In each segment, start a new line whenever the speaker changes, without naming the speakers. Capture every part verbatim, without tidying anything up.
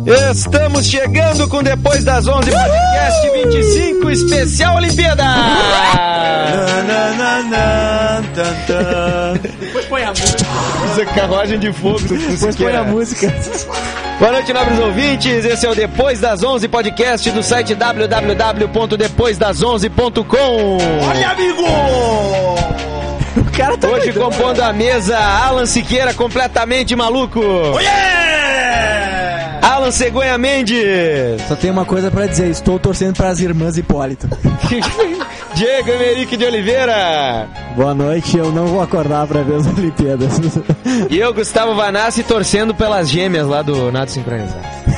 Estamos chegando com Depois das onze, podcast vinte e cinco, especial Olimpíada!
Depois põe a música.
Usa carruagem de fogo.
Depois põe a música.
Boa noite, nobres ouvintes. Esse é o Depois das onze, podcast do site w w w ponto depois das onze ponto com.
Olha, amigo! O cara tá
Hoje
doidão,
compondo
cara.
a mesa, Alan Siqueira, completamente maluco.
Oh, yeah!
Alan Cegonha Mendes.
Só tenho uma coisa pra dizer, estou torcendo para as irmãs Hipólito.
Diego Emerick de Oliveira.
Boa noite, eu não vou acordar pra ver as Olimpíadas.
E eu, Gustavo Vanassi, torcendo pelas gêmeas lá do Nado Sincronizado.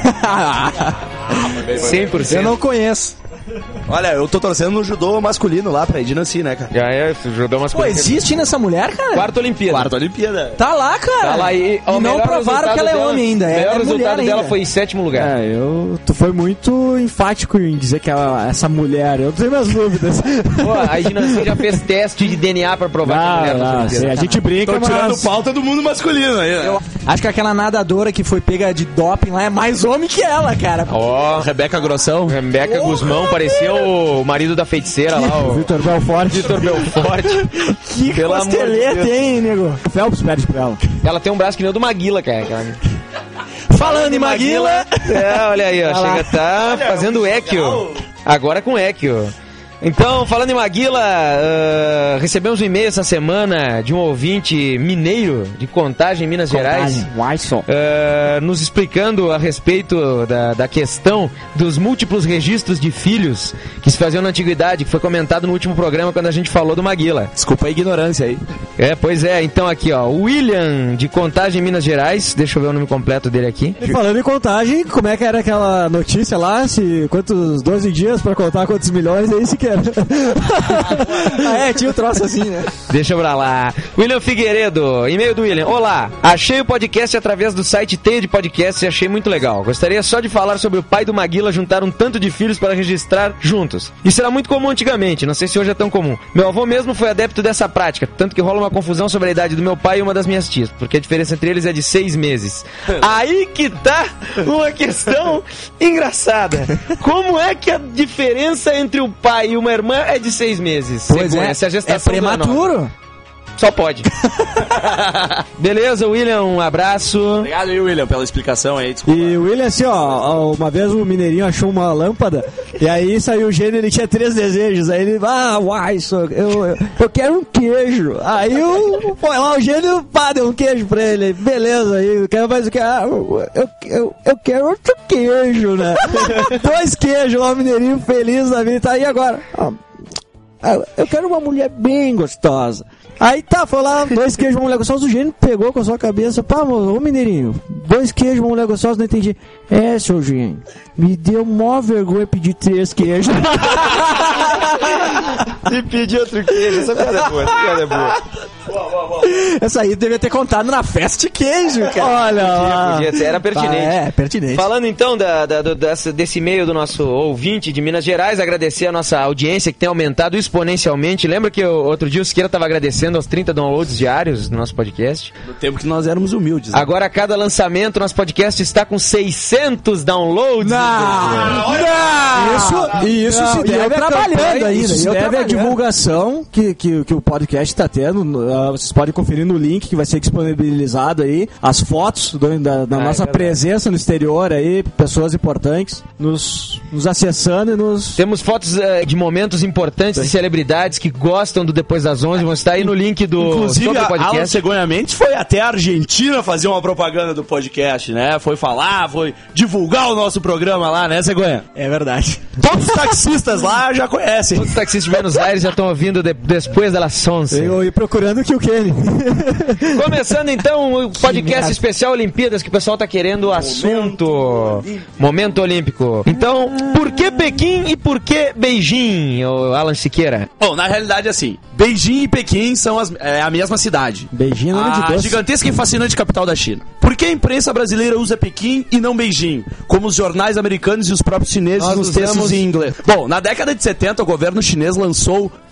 cem por cento.
Eu não conheço.
Olha, eu tô torcendo no judô masculino lá pra Edina Si, né, cara?
Já é, judô
Pô,
masculino.
existe nessa mulher, cara?
Quarta Olimpíada.
Quarta Olimpíada.
Tá lá, cara.
Tá lá e, ó,
E
o
não
melhor
provaram
resultado
que ela é
dela-
homem ainda.
O
Ela
melhor
é mulher
resultado dela
ainda.
foi em sétimo lugar.
É, eu... Tu foi muito enfático em dizer que ela, essa mulher... Eu tenho minhas dúvidas.
Pô, a Edina já fez teste de D N A pra provar que a mulher
Ah,
não
ah,
foi
sim, a gente brinca,
Tô tirando
mas...
pauta do mundo masculino aí, né?
Eu acho que aquela nadadora que foi pega de doping lá é mais homem que ela, cara.
Ó,
Rebeca Grossão.
Rebeca Guzmão, parecia o marido da feiticeira lá, o
Vitor Belfort.
Vitor Belfort.
Que
Pelo amor de
costeleta,
Deus.
hein, nego? O Phelps perde pra ela.
Ela tem um braço que nem o do Maguila, cara. Aquela-
Falando em Maguila...
É, olha aí, ó.
Olha lá.
Chega, tá fazendo equio. Agora com equio. Então, falando em Maguila, uh, recebemos um e-mail essa semana de um ouvinte mineiro de Contagem, Minas Gerais.
Vai só.
Uh, nos explicando a respeito da, da questão dos múltiplos registros de filhos que se faziam na antiguidade, que foi comentado no último programa quando a gente falou do Maguila.
Desculpa a ignorância aí.
É, pois é, então aqui ó, William de Contagem, Minas Gerais, deixa eu ver o nome completo dele aqui.
E falando em contagem, como é que era aquela notícia lá? Se quantos doze dias pra contar quantos milhões, é isso que era. Ah, é, tinha um troço assim, né?
Deixa pra lá. William Figueiredo, e-mail do William. Olá, achei o podcast através do site Teia de Podcast e achei muito legal. Gostaria só de falar sobre o pai do Maguila juntar um tanto de filhos para registrar juntos. Isso era muito comum antigamente, não sei se hoje é tão comum. Meu avô mesmo foi adepto dessa prática, tanto que rola uma confusão sobre a idade do meu pai e uma das minhas tias, porque a diferença entre eles é de seis meses. Aí que tá uma questão engraçada. Como é que a diferença entre o pai e uma irmã é de seis meses?
Pois
Segundo,
é,
essa a
é
gestação do menor.
prematuro.
Só pode. Beleza, William, um abraço.
Obrigado aí, William, pela explicação aí. Desculpa.
E o William, assim, ó, uma vez o mineirinho achou uma lâmpada e aí saiu o gênio, ele tinha três desejos. Aí ele, ah, uai, só, eu, eu, eu quero um queijo. Aí o, foi lá o gênio, pá, deu um queijo pra ele. Beleza, aí eu quero mais o que? Ah, eu, eu, eu, eu quero outro queijo, né? Dois queijos lá, o mineirinho feliz da vida. Tá aí agora. Ah, eu quero uma mulher bem gostosa. Aí tá, foi lá, dois queijos, uma mulher gostosa. O gênio pegou com a sua cabeça. Pá, ô mineirinho, dois queijos, uma mulher gostosa, não entendi. É, seu gênio, me deu mó vergonha pedir três queijos.
E pedir outro queijo, essa piada é boa, essa piada é boa.
Essa aí devia ter contado na festa de queijo, cara. Olha lá.
Podia ter, era pertinente.
Ah, é, pertinente.
Falando então da, da, do, dessa, desse e-mail do nosso ouvinte de Minas Gerais, agradecer a nossa audiência que tem aumentado exponencialmente. Lembra que eu, outro dia o Siqueira estava agradecendo aos trinta downloads diários do nosso podcast?
No tempo que nós éramos humildes. Né?
Agora, a cada lançamento, nosso podcast está com seiscentos downloads.
Não, não. Isso, e isso
Não,
se
e
deve
eu
a
trabalhando
campanha,
ainda,
isso se
eu
deve à
trabalhando.
divulgação que, que, que o podcast está tendo. Uh, vocês podem conferir no link que vai ser disponibilizado aí, as fotos do, da, da
Ah,
nossa
é verdade.
presença no exterior aí, pessoas importantes nos, nos acessando e nos...
Temos fotos eh, de momentos importantes de celebridades que gostam do Depois das onze. Vão estar aí no link do
Inclusive,
sobre o
a Alan
podcast.
Cegonha Mendes foi até a Argentina fazer uma propaganda do podcast, né? Foi falar, foi divulgar o nosso programa lá, né, Cegonha?
É verdade.
Todos os taxistas lá já conhecem.
Todos os taxistas de Buenos Aires já estão ouvindo de, Depois da Sonsa.
Eu ia procurando que o Kenny.
Começando então o podcast especial Olimpíadas, que o pessoal tá querendo o assunto Momento Olímpico. Então, por que Pequim e por que Beijing, ô Alan Siqueira?
Bom, na realidade, assim, Beijing e Pequim são as, é a mesma cidade.
Beijinho, nome de
A
doce.
gigantesca e fascinante capital da China. Por que a imprensa brasileira usa Pequim e não Beijing? Como os jornais americanos e os próprios chineses
Nós
nos
usamos-
textos em inglês. Bom, na década de setenta, o governo chinês lançou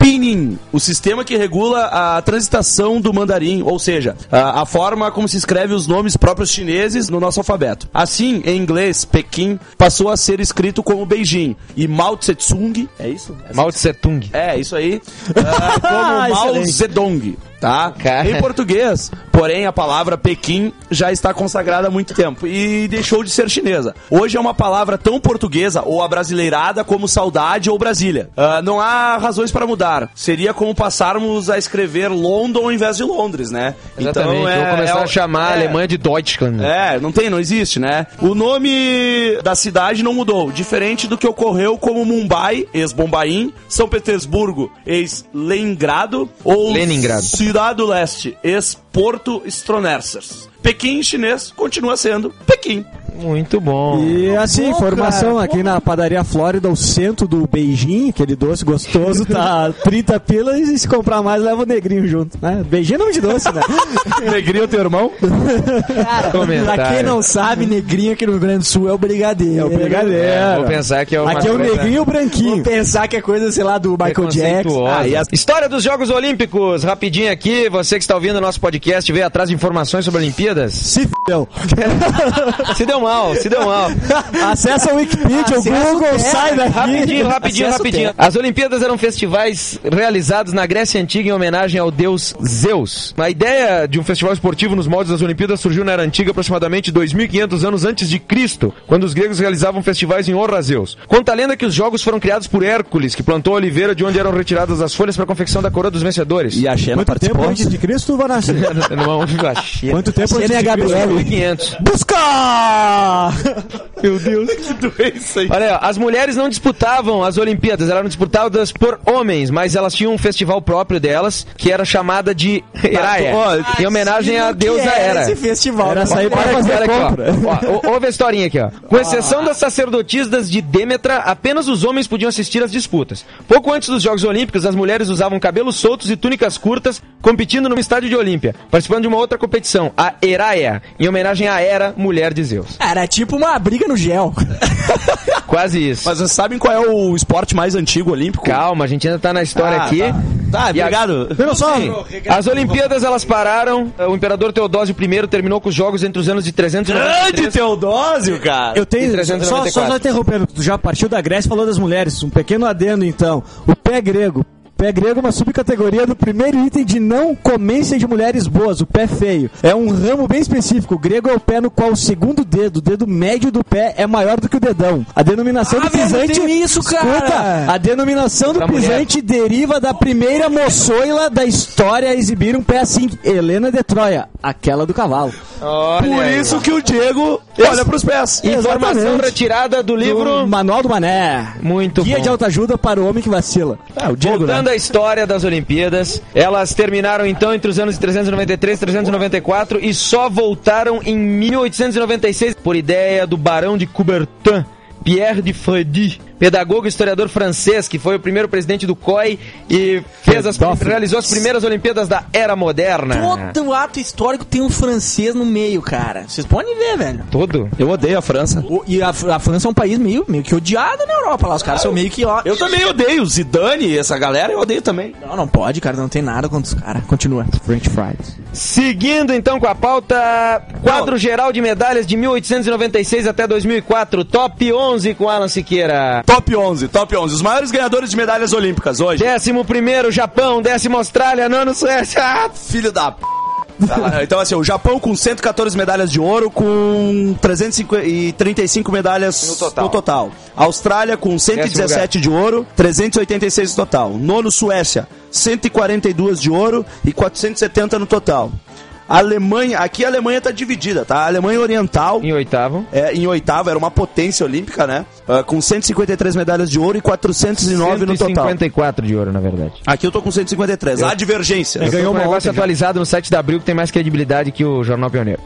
pinyin, o sistema que regula a transitação do mandarim, ou seja, a, a forma como se escreve os nomes próprios chineses no nosso alfabeto. Assim, em inglês, Pequim passou a ser escrito como Beijing, e Mao Tse-tung, é isso? Essa
Mao Tse-tung.
É, isso aí, uh, como Mao Zedong. Tá?
Cara.
Em português, porém, a palavra Pequim já está consagrada há muito tempo e deixou de ser chinesa. Hoje é uma palavra tão portuguesa ou abrasileirada como saudade ou Brasília. Uh, não há razões para mudar. Seria como passarmos a escrever London em vez de Londres, né?
Exatamente.
Então, é,
Vou começar
é,
a chamar
é,
a Alemanha de Deutschland.
É, não tem, não existe, né? O nome da cidade não mudou, diferente do que ocorreu como Mumbai, ex-Bombaim, São Petersburgo, ex-Leningrado, ou
Leningrado.
Cidade do Leste, ex-Porto Stronersers. Pequim em chinês continua sendo Pequim.
Muito bom.
E assim,
Pô,
informação
cara,
aqui
pô.
na padaria Flórida, o centro do Beijing, aquele doce gostoso, tá trinta pilas e se comprar mais leva o negrinho junto, né? Beijinho é nome de doce, né?
Negrinho, teu irmão?
Cara,
Comentário.
pra quem não sabe, negrinho aqui no Rio Grande do Sul é o brigadeiro.
É o brigadeiro.
É, vou pensar que é uma
Aqui é o
coisa
negrinho e o branquinho.
Vou pensar que é coisa, sei lá, do Michael Jackson.
preconceituosa.
Ah, e a-
História dos Jogos Olímpicos, rapidinho aqui, você que está ouvindo o nosso podcast, veio atrás de informações sobre Olimpíadas.
Se f***ão.
Se deu mal, se deu mal.
Acessa o Wikipedia, o
Acessa o
Google,
Terra.
sai daqui.
Rapidinho, rapidinho,
Acesso
rapidinho.
tempo.
As Olimpíadas eram festivais realizados na Grécia Antiga em homenagem ao deus Zeus. A ideia de um festival esportivo nos moldes das Olimpíadas surgiu na Era Antiga aproximadamente dois mil e quinhentos anos antes de Cristo, quando os gregos realizavam festivais em honra a Zeus. Conta a lenda que os jogos foram criados por Hércules, que plantou a oliveira de onde eram retiradas as folhas para a confecção da coroa dos vencedores.
E a Xena
Quanto tempo
participou?
antes de Cristo, Vanassi?
Não, achei.
Quanto tempo antes
Xena e a
de Cristo?
Gabriele.
mil e quinhentos.
Busca!
Meu Deus.
Que doença aí.
Olha, as mulheres não disputavam as Olimpíadas, elas eram disputadas por homens, mas elas tinham um festival próprio delas, que era chamada de Heraia,
Ó,
em homenagem à deusa Hera.
Esse festival.
Era sair para
Olha aqui,
fazer
olha aqui,
compra.
ó. Ó, ouve a historinha aqui, ó. Com exceção das sacerdotisas de Dêmetra, apenas os homens podiam assistir às disputas. Pouco antes dos Jogos Olímpicos, as mulheres usavam cabelos soltos e túnicas curtas, competindo no estádio de Olímpia, participando de uma outra competição, a Heraia, em homenagem à Hera, mulher de Zeus.
Era tipo uma briga no gel.
Quase isso.
Mas vocês sabem qual é o esporte mais antigo olímpico?
Calma, a gente ainda tá na história
Ah,
aqui.
Tá, tá
E a-
obrigado.
Viram só?
Sim. As Olimpíadas, elas pararam. O imperador Teodósio I terminou com os jogos entre os anos de trezentos e noventa e
Grande
três.
Teodósio, cara.
Eu tenho.
Em trezentos e
Só,
noventa e
só,
quatro.
só interrompendo, tu já partiu da Grécia e falou das mulheres. Um pequeno adendo, então. O pé grego. Pé grego é uma subcategoria do primeiro item de não comência de mulheres boas, o pé feio. É um ramo bem específico. O grego é o pé no qual o segundo dedo, o dedo médio do pé, é maior do que o dedão. A denominação
Ah,
do
velho,
pisante.
tem isso, cara.
Escuta, a denominação do
Da
pisante deriva da primeira moçoila da história a exibir um pé assim. Helena de Troia, aquela do cavalo.
Olha
Por
aí.
isso que o Diego olha pros pés.
Informação
Exatamente.
retirada do
Do
livro.
Manual do Mané.
Muito
Guia
bom.
de autoajuda para o homem que vacila.
Ah, o Diego,
Voltando
né?
à história das Olimpíadas, elas terminaram então entre os anos de trezentos e noventa e três e trezentos e noventa e quatro e só voltaram em mil oitocentos e noventa e seis por ideia do barão de Coubertin, Pierre de Frédy, pedagogo e historiador francês, que foi o primeiro presidente do C O I e fez as, realizou as primeiras Olimpíadas da Era Moderna.
Todo ato histórico tem um francês no meio, cara. Vocês podem ver, velho.
Todo?
Eu odeio a França.
O- e a, a França é um país meio, meio que odiado na Europa lá. Os caras são meio que, ó...
Eu também odeio. Zidane, essa galera, eu odeio também.
Não, não pode, cara. Não tem nada contra os caras. Continua.
French fries.
Seguindo então com a pauta, quadro geral de medalhas de mil oitocentos e noventa e seis até dois mil e quatro, top onze com Alan Siqueira.
Top onze, top onze. Os maiores ganhadores de medalhas olímpicas hoje.
Décimo primeiro, Japão. Décimo, Austrália. Nono, Suécia. Ah,
Filho da p... Tá, então assim, o Japão com cento e quatorze medalhas de ouro, com trezentas e trinta e cinco medalhas
No total.
no total. A Austrália com cento e dezessete de ouro, trezentas e oitenta e seis no total. Nono, Suécia, cento e quarenta e duas de ouro e quatrocentos e setenta no total. A Alemanha, aqui a Alemanha tá dividida, tá? A Alemanha Oriental,
Em oitavo.
é, em oitavo, era uma potência olímpica, né? Ah, com cento e cinquenta e três medalhas de ouro e quatrocentos e nove no
cento e
total.
cinquenta e quatro de ouro, na verdade.
Aqui eu tô com cento e cinquenta e três. Há divergência.
Eu
ganhou
tô com
uma
um negócio
ontem já.
atualizado no site da Abril que tem mais credibilidade que o Jornal Pioneiro.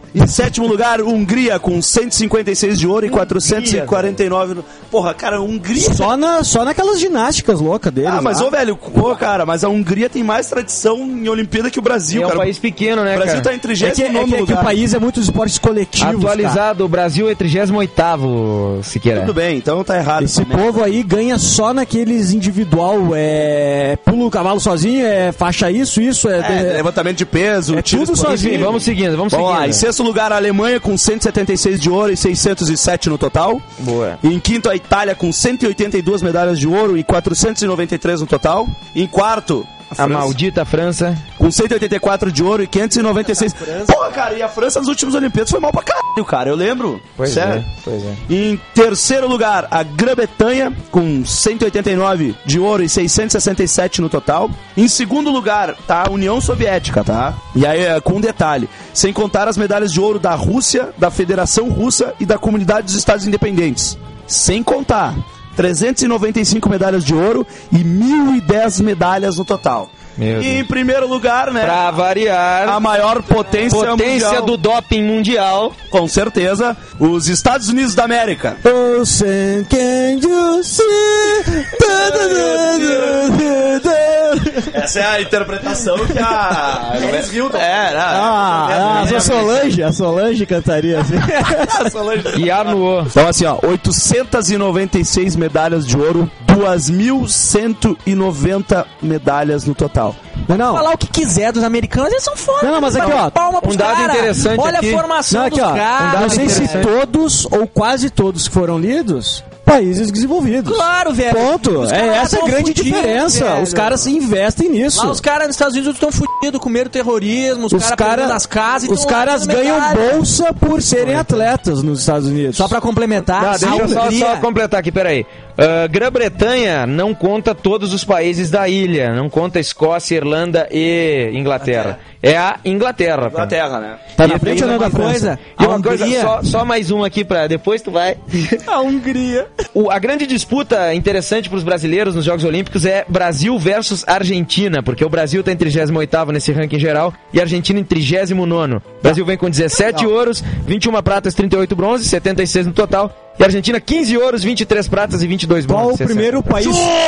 Em sétimo lugar, Hungria, com cento e cinquenta e seis de ouro e quatrocentos e quarenta e nove... No... Porra, cara, Hungria...
Só, na, só naquelas ginásticas loucas deles.
Ah, mas,
lá.
ô, velho, pô, cara, mas a Hungria tem mais tradição em Olimpíada que o Brasil,
É um
cara.
país pequeno, né,
O Brasil
cara?
tá em
É que,
trigésimo
é,
nono
que, é que o
lugar.
país é muitos esportes coletivos, cara.
Atualizado, o Brasil é trigésimo oitavo, Siqueira.
Tudo bem, então tá errado.
Esse
também.
povo aí ganha só naqueles individual, é... pula o cavalo sozinho, é faixa isso, isso, é...
É, levantamento de peso,
É
tiro
tudo
esportivo.
sozinho.
Enfim, vamos seguindo, vamos,
Vamos
seguindo.
lá, em sexto lugar a Alemanha com cento e setenta e seis de ouro e seiscentos e sete no total.
Boa.
Em quinto a Itália com cento e oitenta e duas medalhas de ouro e quatrocentos e noventa e três no total. Em quarto,
A
França,
maldita França.
com cento e oitenta e quatro de ouro e quinhentos e noventa e seis. Porra, cara, e a França nas últimas Olimpíadas foi mal pra caralho, cara, eu lembro.
Pois
Sério.
é, pois é.
Em terceiro lugar, a Grã-Bretanha, com cento e oitenta e nove de ouro e seiscentos e sessenta e sete no total. Em segundo lugar, tá a União Soviética, tá? E aí, é, com um detalhe, sem contar as medalhas de ouro da Rússia, da Federação Russa e da Comunidade dos Estados Independentes. Sem contar trezentas e noventa e cinco medalhas de ouro e mil e dez medalhas no total.
Meu
e
Deus.
em primeiro lugar, né?
Pra variar,
A maior potência,
potência
mundial,
do doping mundial.
com certeza, os Estados Unidos da América.
Ocean, can you see?
Essa é a interpretação que a... É,
Ah, a Solange, a Solange cantaria assim.
E Arnoux.
Então assim, ó, oitocentas e noventa e seis medalhas de ouro, duas mil cento e noventa medalhas no total.
Não, não.
Falar o que quiser dos americanos, eles são foda.
Não, não, mas aqui, ó,
Palma pros
um dado
cara.
interessante
Olha
aqui.
a formação
Não, aqui,
dos
ó,
caras.
não sei se todos ou quase todos que foram lidos, países desenvolvidos.
Claro, velho.
Ponto.
Os
É
caras
essa a
tão
grande
fudidos,
diferença.
velho.
Os caras se investem nisso.
Lá os caras nos Estados Unidos estão fudidos, comeram terrorismo, os,
Os
caras
cara,
perdendo as casas e
os
tão
caras
lá
ganham
medalha.
bolsa por serem atletas nos Estados Unidos.
Só pra complementar,
Não, deixa eu
a
só,
Hungria-
só completar aqui, peraí. Uh, Grã-Bretanha não conta todos os países da ilha, não conta Escócia, Irlanda e Inglaterra. É a Inglaterra. cara.
Inglaterra, né?
Tá
E
na frente ou não
uma
da França?
coisa,
A
e uma coisa,
Hungria-
só, só mais um aqui pra depois tu vai.
A Hungria.
O- a grande disputa interessante para os brasileiros nos Jogos Olímpicos é Brasil versus Argentina, porque o Brasil tá em trigésimo oitavo nesse ranking geral e a Argentina em trigésimo nono. O Brasil vem com dezessete ouros, vinte e uma pratas, trinta e oito bronzes, setenta e seis no total. E a Argentina quinze ouros, vinte e três pratas e vinte e dois
Qual
bronzes.
o primeiro país?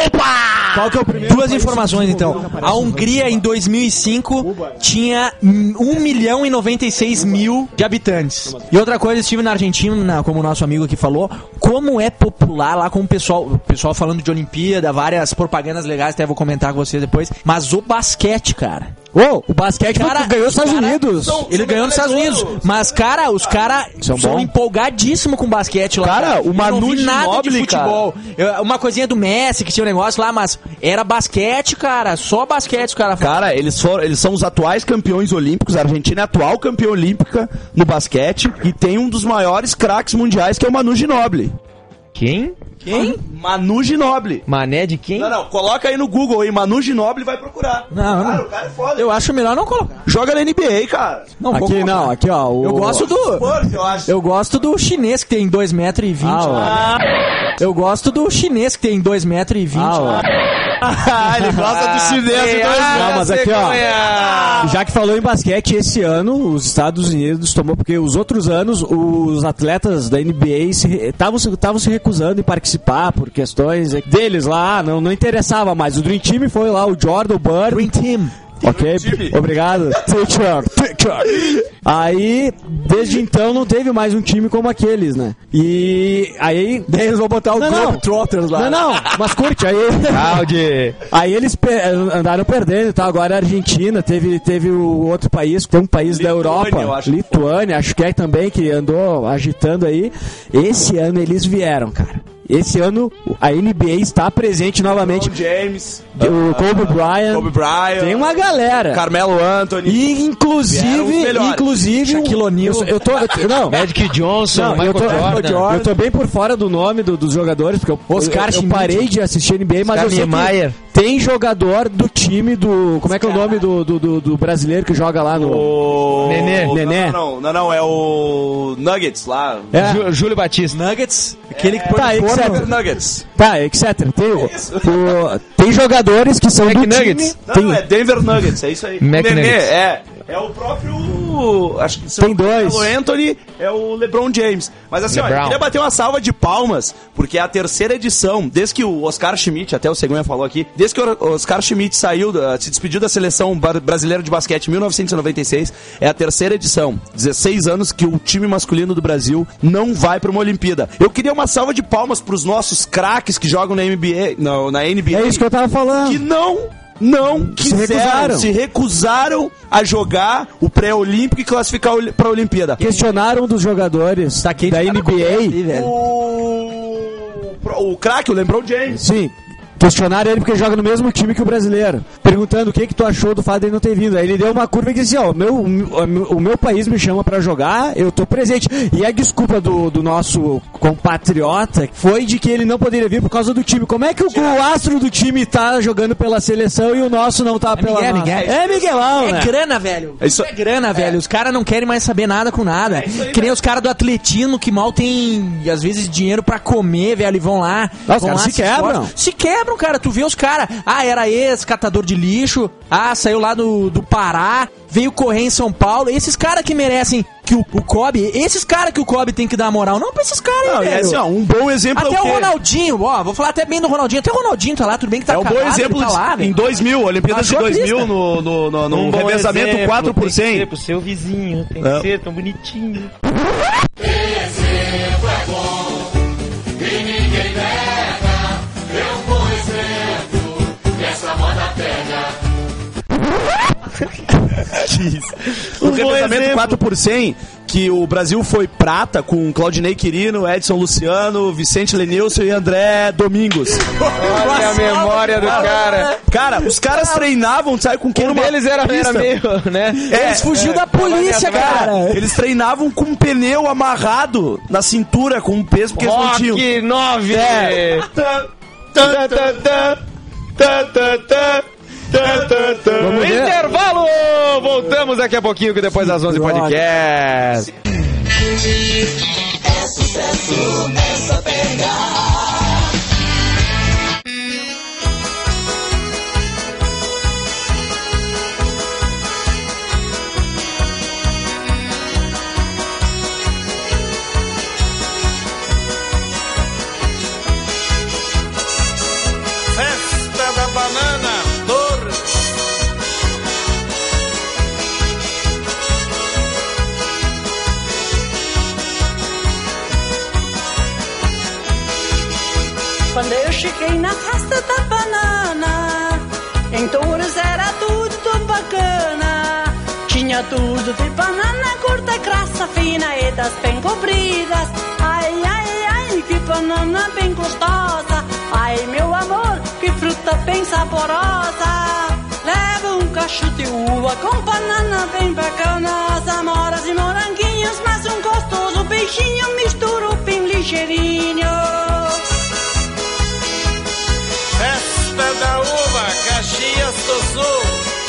Qual que é o primeiro
Duas
país
informações
que
então.
aparece
A
no-
Hungria em dois mil e cinco tinha um milhão e noventa e seis mil de habitantes. E outra coisa, estive na Argentina, como o nosso amigo aqui falou, como é popular lá com o pessoal, o pessoal falando de Olimpíada, várias propagandas legais, até vou comentar com vocês depois, mas o basquete, cara.
Ô, o basquete foi que ganhou os Estados
cara,
Unidos.
são- Ele ganhou nos Estados Unidos. Mas, cara, os caras
São
são
bom.
empolgadíssimos com basquete lá.
Cara, o
Eu
Manu
não vi nada
Ginóbili,
de futebol. Eu- uma coisinha do Messi, que tinha um negócio lá, mas era basquete, cara. Só basquete os caras
Cara, eles, foram, eles são os atuais campeões olímpicos. A Argentina é a atual campeã olímpica no basquete e tem um dos maiores craques mundiais, que é o Manu Ginóbili.
Quem?
Quem?
Manu Ginóbili.
Mané de quem?
Não, não, coloca aí no Google aí, Manu Ginóbili, vai procurar.
Não,
cara,
não.
o cara é foda.
Eu acho melhor não colocar.
Joga na N B A, cara.
Não, vou
Aqui
colocar.
não, aqui ó. o-
Eu gosto do.
Força, eu acho.
Eu gosto do chinês que tem dois metros e vinte.
Ah,
lá. Eu gosto do chinês que tem dois metros e vinte.
Ah, ó.
lá.
Ah, ele gosta do chinês de dois
Ah,
Não, mas
sei
aqui, ó.
qual é a-
Já que falou em basquete, esse ano os Estados Unidos tomou, porque os outros anos os atletas da N B A estavam se, estavam se recusando em participar por questões deles lá, ah, não, não interessava mais. O Dream Team foi lá, o Jordan, o Bird.
Dream Team.
Ok,
time.
obrigado. Teacher, teacher. Aí, desde então, não teve mais um time como aqueles, né? E aí...
Daí eles vão botar o
Não, não.
Globetrotters lá.
Não, não, mas curte, aí...
Audi.
Aí eles pe- andaram perdendo e tal. Agora a Argentina, teve, teve o outro país, tem um país da
Lituânia,
Europa,
eu acho.
Lituânia, acho que é também, que andou agitando aí. Esse ano eles vieram, cara. Esse ano a N B A está presente novamente.
LeBron James,
O Kobe Bryant.
Kobe Bryant,
Tem uma galera.
Carmelo Anthony.
E
Vieram os
inclusive,
melhores.
inclusive,
Shaquille O'Neal.
eu, eu tô, eu, não,
Magic Johnson,
não,
Michael
eu, tô,
Jordan.
eu tô bem por fora do nome do- dos jogadores, porque eu,
Oscar
eu, eu
Schmidt.
parei de assistir N B A, mas
Oscar
eu sei
Niemeyer.
que tem jogador do time do... Como é que é o nome do, do, do- do brasileiro que joga lá no...
O...
Nenê.
Não,
Nenê.
Não, não, não, é o Nuggets lá.
É.
Jú- Júlio Batista.
Nuggets, aquele que põe
Tá,
no forno.
etcétera.
Nuggets.
Tá, etcétera. Tem, o- o- tem jogadores que são do
McNuggets.
time...
Não,
Tem,
não, é Denver Nuggets, é isso aí.
McNuggets.
Nenê, é. É o próprio o... Acho que
Tem dois.
O Anthony é o LeBron James. Mas assim, ó, eu
LeBron.
queria bater uma salva de palmas, porque é a terceira edição, desde que o Oscar Schmidt, até o Cegonha falou aqui, desde que o Oscar Schmidt saiu, da- se despediu da seleção bar- brasileira de basquete em mil novecentos e noventa e seis, é a terceira edição. dezesseis anos que o time masculino do Brasil não vai pra uma Olimpíada. Eu queria uma salva de palmas pros nossos craques que jogam na N B A, não, na N B A.
É isso que eu tava falando.
que não, não quiseram,
recusaram.
se recusaram a jogar o pré-olímpico e classificar para a Olimpíada.
Questionaram dos jogadores
Tá quente
da
cada
N B
conversa aí,
A.
velho.
O, o craque, o LeBron James.
Sim. Questionaram ele porque joga no mesmo time que o brasileiro. Perguntando o que que tu achou do fato dele não ter vindo. Aí ele deu uma curva e disse, ó, o meu, o meu- o meu país me chama pra jogar, eu tô presente. E a desculpa do, do nosso compatriota foi de que ele não poderia vir por causa do time. Como é que o, o astro do time tá jogando pela seleção e o nosso não tá pela
Miguel,
nossa?
Miguel.
É Miguelão,
É
né?
grana, velho.
É isso-
Isso é grana, velho. Os caras não querem mais saber nada com nada.
isso aí,
que nem os caras do atletismo que mal tem, às vezes, dinheiro pra comer, velho, e vão lá.
Ah, os
vão
caras
lá,
se quebram.
esforçam. Se quebram, cara. Tu vê os caras. Ah, era ex-catador de lixo. Ah, saiu lá do, do Pará. Veio correr em São Paulo. Esses caras que merecem que o, o Kobe. Esses caras que o Kobe tem que dar moral. Não pra esses caras
Não,
aí,
e
velho.
assim, ó, um bom exemplo
Até
é o
o
quê?
Ronaldinho, ó, vou falar até bem do Ronaldinho. Até o Ronaldinho tá lá, tudo bem que tá
É um bom
acabado,
exemplo
ele tá
de-
lá, velho.
em dois mil, Olimpíadas de
Achou a
dois mil,
pista.
no, no, no, no
Um bom
revezamento
exemplo,
quatro por
tem que
cem.
ser pro seu vizinho, tem
É.
que ser tão bonitinho.
O
Um bom
revezamento
exemplo.
quatro por cem, que o Brasil foi prata com Claudinei Quirino, Edson Luciano, Vicente Lenilson e André Domingos.
Olha a memória do cara.
Cara, os caras treinavam, sabe com quem?
Um
numa
deles era, era
pista.
meio, né?
É,
Eles fugiu
é,
da polícia, cara.
Eles treinavam com um pneu amarrado na cintura, com um peso, porque eles não tinham.
Rock nove.
É.
Vamos ver.
Intervalo! Voltamos daqui a pouquinho, que depois das onze
Droga.
podcast.
Festa da Banana, Torres.
Quando eu cheguei na festa da banana, em Torres era tudo tão bacana. Tinha tudo de banana, curta, crassa, fina e das bem compridas. Ai, ai, ai, que banana bem gostosa. Ai, meu amor, que fruta bem saborosa. Leva um cacho de uva com banana bem bacana. Amoras e moranguinhos, mas um gostoso beijinho. Misturo bem ligeirinho.
Festa da Uva, Caxias do Sul.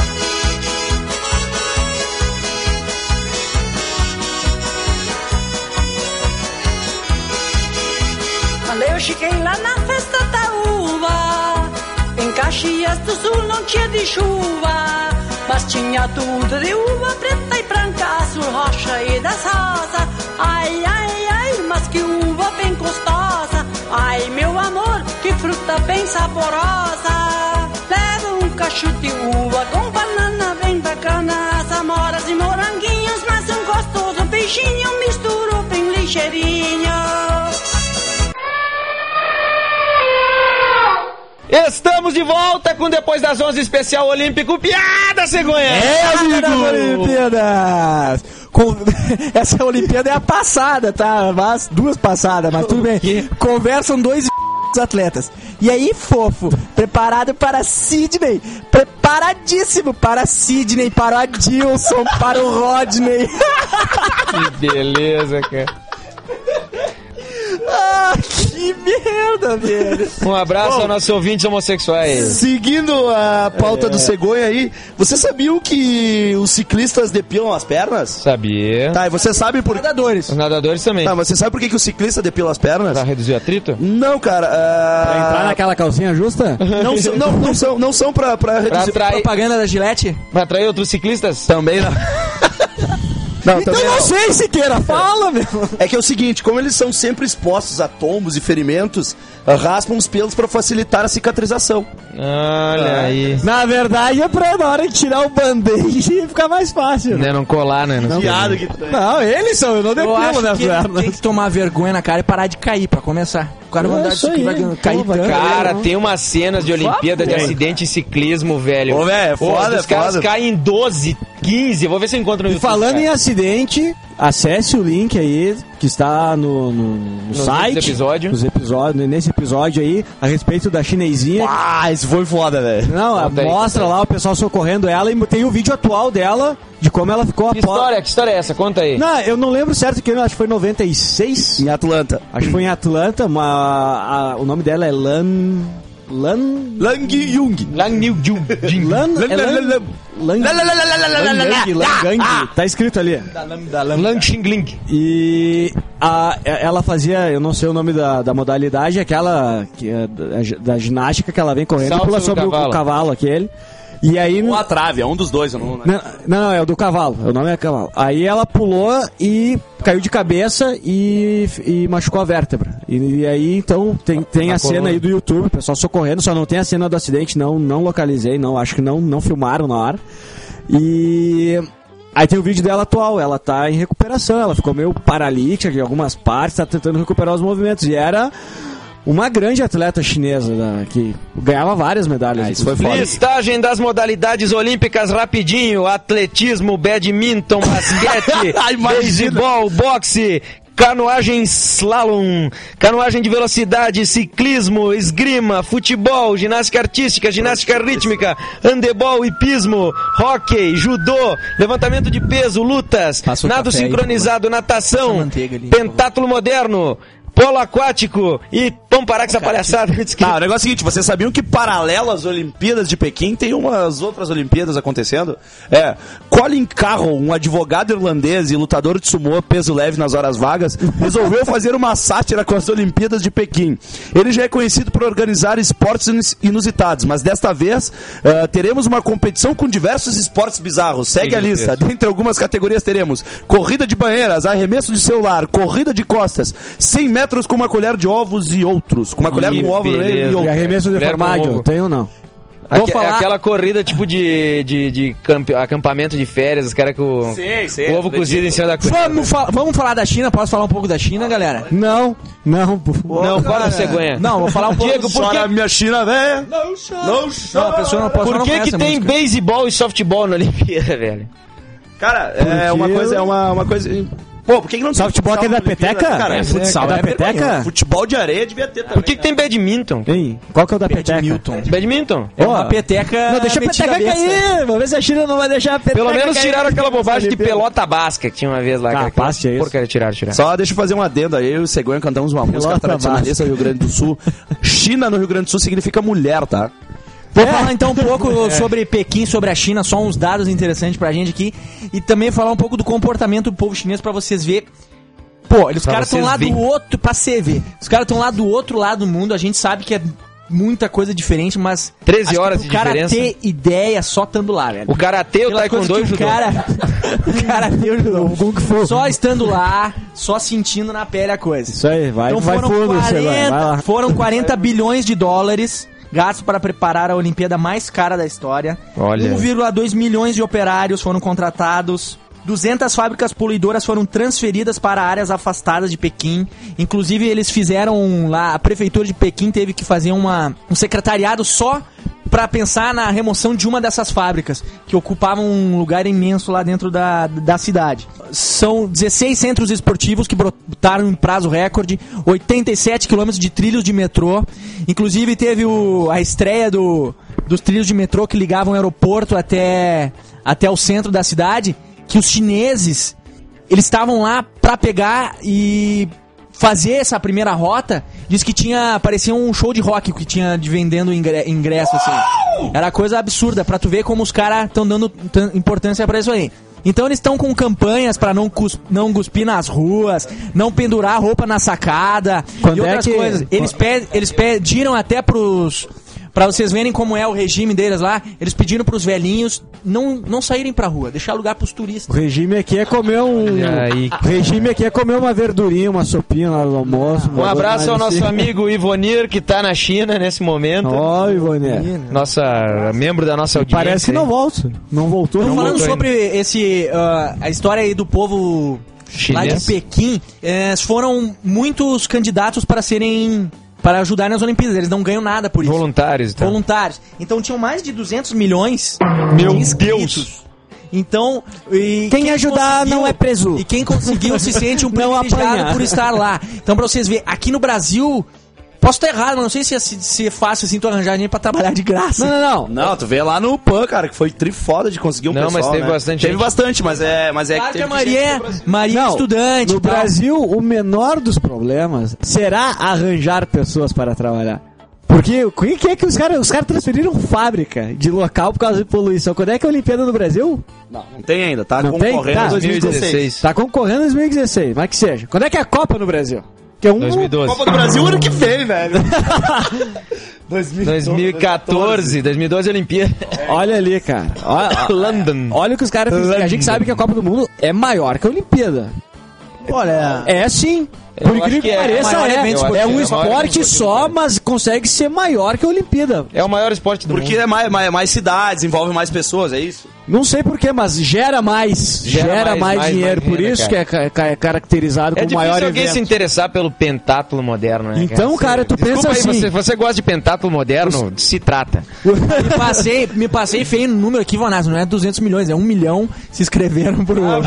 Quando eu cheguei lá na festa da uva, em Caxias do Sul não tinha de chuva, mas tinha tudo de uva preta e branca, azul, roxa e das rosas. Ai, ai, ai, mas que uva bem gostosa. Ai, meu amor, que fruta bem saborosa. Leva um cacho de uva com banana bem bacana, as amoras e moranguinhos, mas um gostoso beijinho, misturo bem ligeirinho.
Estamos de volta com Depois das onze especial olímpico Piada Cegonha.
É, amigo! Das Olimpíadas! Com- Essa Olimpíada é a passada, tá? Mas, duas passadas, mas tudo bem. Conversam dois atletas. E aí, fofo, preparado para Sidney, preparadíssimo para Sidney, para o Adilson, para o Rodney.
Que beleza, cara.
Ah, que merda, velho.
Um abraço aos nossos ouvintes homossexuais.
Seguindo a pauta do Cegonha aí, você sabia que os ciclistas depilam as pernas?
Sabia.
Tá, e você sabe por...
Nadadores.
Os nadadores também.
Tá, mas você sabe por que, que o ciclista depila as pernas?
Pra reduzir o atrito?
Não, cara. ah,
Pra entrar naquela calcinha justa?
Não, são- não, não são, não são pra, pra
Pra
reduzir...
atrair,
Propaganda da Gillette?
pra atrair outros ciclistas?
Também não. Não,
Então
também
não
não.
sei, Siqueira, fala, meu.
É que é o seguinte, como eles são sempre expostos a tombos e ferimentos, raspam os pelos pra facilitar a cicatrização.
Olha aí.
Na verdade é pra na hora de tirar o band-aid ficar mais fácil.
Né, não colar, né? Não
Piada que tem.
Não, eles são, eu não
Eu
depilo
acho
nas
que ele tem
pernas.
que tomar vergonha na cara e parar de cair, pra começar. O cara vai
É
andar
isso
disso aqui,
aí.
vai cair
Pô, vai
tanto.
Cara, tem umas cenas de Olimpíada de
Tem.
acidente em ciclismo, velho.
Ô, velho, é foda,
os
é
caras
foda.
caem em doze, quinze. Eu vou ver se eu encontro no
E
YouTube.
falando em
cara.
acidente, acesse o link aí que está no, no, no site.
episódio.
Nos episódios. Nesse episódio aí, a respeito da chinesinha.
Ah, isso foi foda, velho.
Não,
Conta aí,
mostra
conta aí.
lá o pessoal socorrendo ela e tem o vídeo atual dela de como ela ficou
Que
após.
história? Que história é essa? Conta aí.
Não, eu não lembro certo que acho que foi em noventa e seis.
Em Atlanta.
Acho que foi em Atlanta, uma, a- o nome dela é Lan... Lan...
Lang Jung.
Lang New Jun.
Lan... É Lan... Lan... Lan... Lang, Lan Gang, tá escrito ali.
Lang Xingling.
E a, ela fazia, eu não sei o nome da, da modalidade, aquela que é da, da ginástica que ela vem correndo
Salto
e pula
no
sobre o,
cavalo.
o cavalo aquele. E aí...
Ou a trave, é um dos dois, eu não...
Não, não, é o do cavalo, o nome é cavalo. Aí ela pulou e caiu de cabeça e, e machucou a vértebra. E, e aí, então, tem, tem a cena aí do YouTube, o pessoal socorrendo, só não tem a cena do acidente, não, não localizei, não, acho que não, não filmaram na hora. E... Aí tem o vídeo dela atual, ela tá em recuperação, ela ficou meio paralítica em algumas partes, tá tentando recuperar os movimentos. E era uma grande atleta chinesa, né, que ganhava várias medalhas.
Ah, isso foi foda.
Listagem das modalidades olímpicas rapidinho: atletismo, badminton, basquete,
Imagina.
beisebol, boxe, canoagem slalom, canoagem de velocidade, ciclismo, esgrima, futebol, ginástica artística, ginástica rítmica, handebol, hipismo, hóquei, judô, levantamento de peso, lutas,
Passa o
nado
café aí,
sincronizado,
Passa a
natação,
manteiga ali.
pentátulo moderno, polo aquático e vamos parar com essa palhaçada.
Tá, o negócio é o seguinte, vocês sabiam que paralelo às Olimpíadas de Pequim tem umas outras Olimpíadas acontecendo? É, Colin Carroll, um advogado irlandês e lutador de sumô peso leve nas horas vagas, resolveu fazer uma sátira com as Olimpíadas de Pequim. Ele já é conhecido por organizar esportes inus- inusitados, mas desta vez eh, teremos uma competição com diversos esportes bizarros. Segue a lista. Dentre algumas categorias teremos corrida de banheiras, arremesso de celular, corrida de costas, cem metros com uma colher de ovos e outros. Com uma colher
Ih,
com ovo
beleza.
e
E
outros.
arremesso de
Mulher com
formágio,
ovo.
tem ou não?
Aque-
falar-
É aquela corrida tipo de, de, de camp- acampamento de férias, os caras com
Sim, sim,
o ovo
acredito.
cozido em cima da coisa.
Vamos, fa- vamos falar da China? Posso falar um pouco da China, galera?
Não, não, por favor.
Não, corta o cegonha.
Não, vou falar um pouco.
Diego, por
Chora
que,
minha China, velho. Não
Não, a pessoa não pode
por
não
que,
conhece
que
a
tem
música.
beisebol e softball na Olimpíada, velho?
Cara, é
Porque
uma coisa, é uma, uma coisa... Pô, por que, que não tem
Softball que é da
futsal na Olimpíada,
peteca?
Cara,
É,
futsal
é da
é
peteca?
vergonhoso. Futebol de areia devia ter também.
Por que, que tem badminton?
Hein? Qual que é o da peteca?
Milton.
Badminton?
É uma
Ó,
peteca.
Não, deixa a
metida
peteca
besta.
cair. Vamos ver se a China não vai deixar a peteca
Pelo menos
cair.
tiraram aquela bobagem de
Olimpíada.
pelota basca que tinha uma vez lá.
Ah,
cara,
passe,
aquela
é isso.
porcaria, tiraram, tiraram.
Só deixa eu fazer um adendo aí, eu e o Cegonha cantamos uma música
Pelota
tradicionalista do Rio Grande do Sul. China no Rio Grande do Sul significa mulher, tá?
Vou falar então um pouco sobre Pequim, sobre a China, só uns dados interessantes pra gente aqui. E também falar um pouco do comportamento do povo chinês pra vocês verem. Pô, os
Pra
caras estão
vocês
lá
verem.
do outro, pra você ver. Os caras estão lá do outro lado do mundo, a gente sabe que é muita coisa diferente, mas.
treze
acho que
horas
pro
de
cara
diferença.
ter ideia só estando lá, velho.
O karatê, o
Pela coisa
taekwondo e o
que
judô.
o cara, o cara deu
O Kung Fu.
só estando lá, só sentindo na pele a coisa.
Isso aí, vai,
Então
vai
foram,
fundo, Cegonha, vai
quarenta,
lá.
foram quarenta bilhões de dólares gastos para preparar a Olimpíada mais cara da história.
Olha.
um vírgula dois milhões de operários foram contratados. duzentas fábricas poluidoras foram transferidas para áreas afastadas de Pequim. Inclusive, eles fizeram lá, a prefeitura de Pequim teve que fazer uma, um secretariado só para pensar na remoção de uma dessas fábricas, que ocupavam um lugar imenso lá dentro da, da cidade. São dezesseis centros esportivos que botaram em prazo recorde, oitenta e sete quilômetros de trilhos de metrô. Inclusive, teve o, a estreia do, dos trilhos de metrô que ligavam o aeroporto até, até o centro da cidade, que os chineses, eles estavam lá para pegar e fazer essa primeira rota. Diz que tinha, parecia um show de rock que tinha de vendendo ingre- ingresso, assim. Era coisa absurda, pra tu ver como os caras estão dando tan- importância pra isso aí. Então eles estão com campanhas pra não, cus- não cuspir nas ruas, não pendurar roupa na sacada
Quando
e
é
outras
que-
coisas. Eles, pe- eles pediram até pros, pra vocês verem como é o regime deles lá, eles pediram pros velhinhos não, não saírem pra rua, deixar lugar pros
O
turistas.
regime aqui é comer um.
Olha aí.
O regime aqui é comer uma verdurinha, uma sopinha lá no almoço.
Um abraço ao nosso amigo Ivonir, que tá na China nesse momento.
Ó, Ivone.
Nossa, membro da nossa audiência.
Parece que não volta. Não voltou.
Então,
Não
falando
voltou
sobre esse, ah, a história aí do povo lá de
Chinês.
Pequim, eh, foram muitos candidatos para serem, para ajudar nas Olimpíadas, eles não ganham nada por isso.
Voluntários e tal.
Voluntários. Então tinham mais de duzentos milhões
Meu
de inscritos. Então, e
Quem ajudar
conseguiu-
não é preso.
E quem conseguiu se sente um
Não
privilegiado
apanha.
por estar lá. Então, pra vocês verem, aqui no Brasil, posso estar errado, mas não sei se é, se é fácil assim tu arranjar gente pra trabalhar de graça.
Não, não, não.
Não, tu vê lá no P A N, cara, que foi trifoda de conseguir um
Não,
pessoal,
mas teve
né?
bastante
Teve
gente.
bastante, mas é, mas é
Claro
que
que a
teve
Maria,
gente
é-
no Brasil.
Maria é
Não,
estudante
no
e tal.
Brasil, o menor dos problemas será arranjar pessoas para trabalhar. Porque o que é que os caras os caras transferiram fábrica de local por causa de poluição? Quando é que é a Olimpíada no Brasil?
Não, não tem ainda, tá
Não tem?
concorrendo
Tá.
em dois mil e dezesseis.
dois mil e dezesseis.
Tá concorrendo em dois mil e dezesseis, mas que seja. Quando é que é a Copa no Brasil? Que é um
dois mil e doze.
Copa do Brasil ano que vem, velho. dois mil e
dois mil e quatorze, dois mil e doze Olimpíada.
Olha ali, cara. Olha,
London.
olha o que os caras fizeram. A gente sabe que a Copa do Mundo é maior que a Olimpíada.
Olha,
É sim.
Eu
Por
acho
incrível
que
que
é.
pareça,
Maior
é.
evento
É
esportivo.
um
É o maior
esporte
evento
só,
esportivo.
mas consegue ser maior que a Olimpíada.
É o maior esporte do
Porque
mundo.
é mais, mais, mais cidades, envolve mais pessoas, é isso?
Não sei porquê, mas gera mais.
Gera
Gera,
mais-
mais,
mais-
dinheiro.
mais
por
renda,
isso
cara.
que é, ca- ca- é caracterizado
É
como o maior
difícil alguém
evento.
se interessar pelo pentátulo moderno, né?
Então, cara, tu
Desculpa
pensa
aí,
assim.
Você, você gosta de pentátulo moderno? Se trata.
me passei, me passei feio no número aqui, Vonazzo, não é duzentos milhões, é um milhão se inscreveram pro...
Não,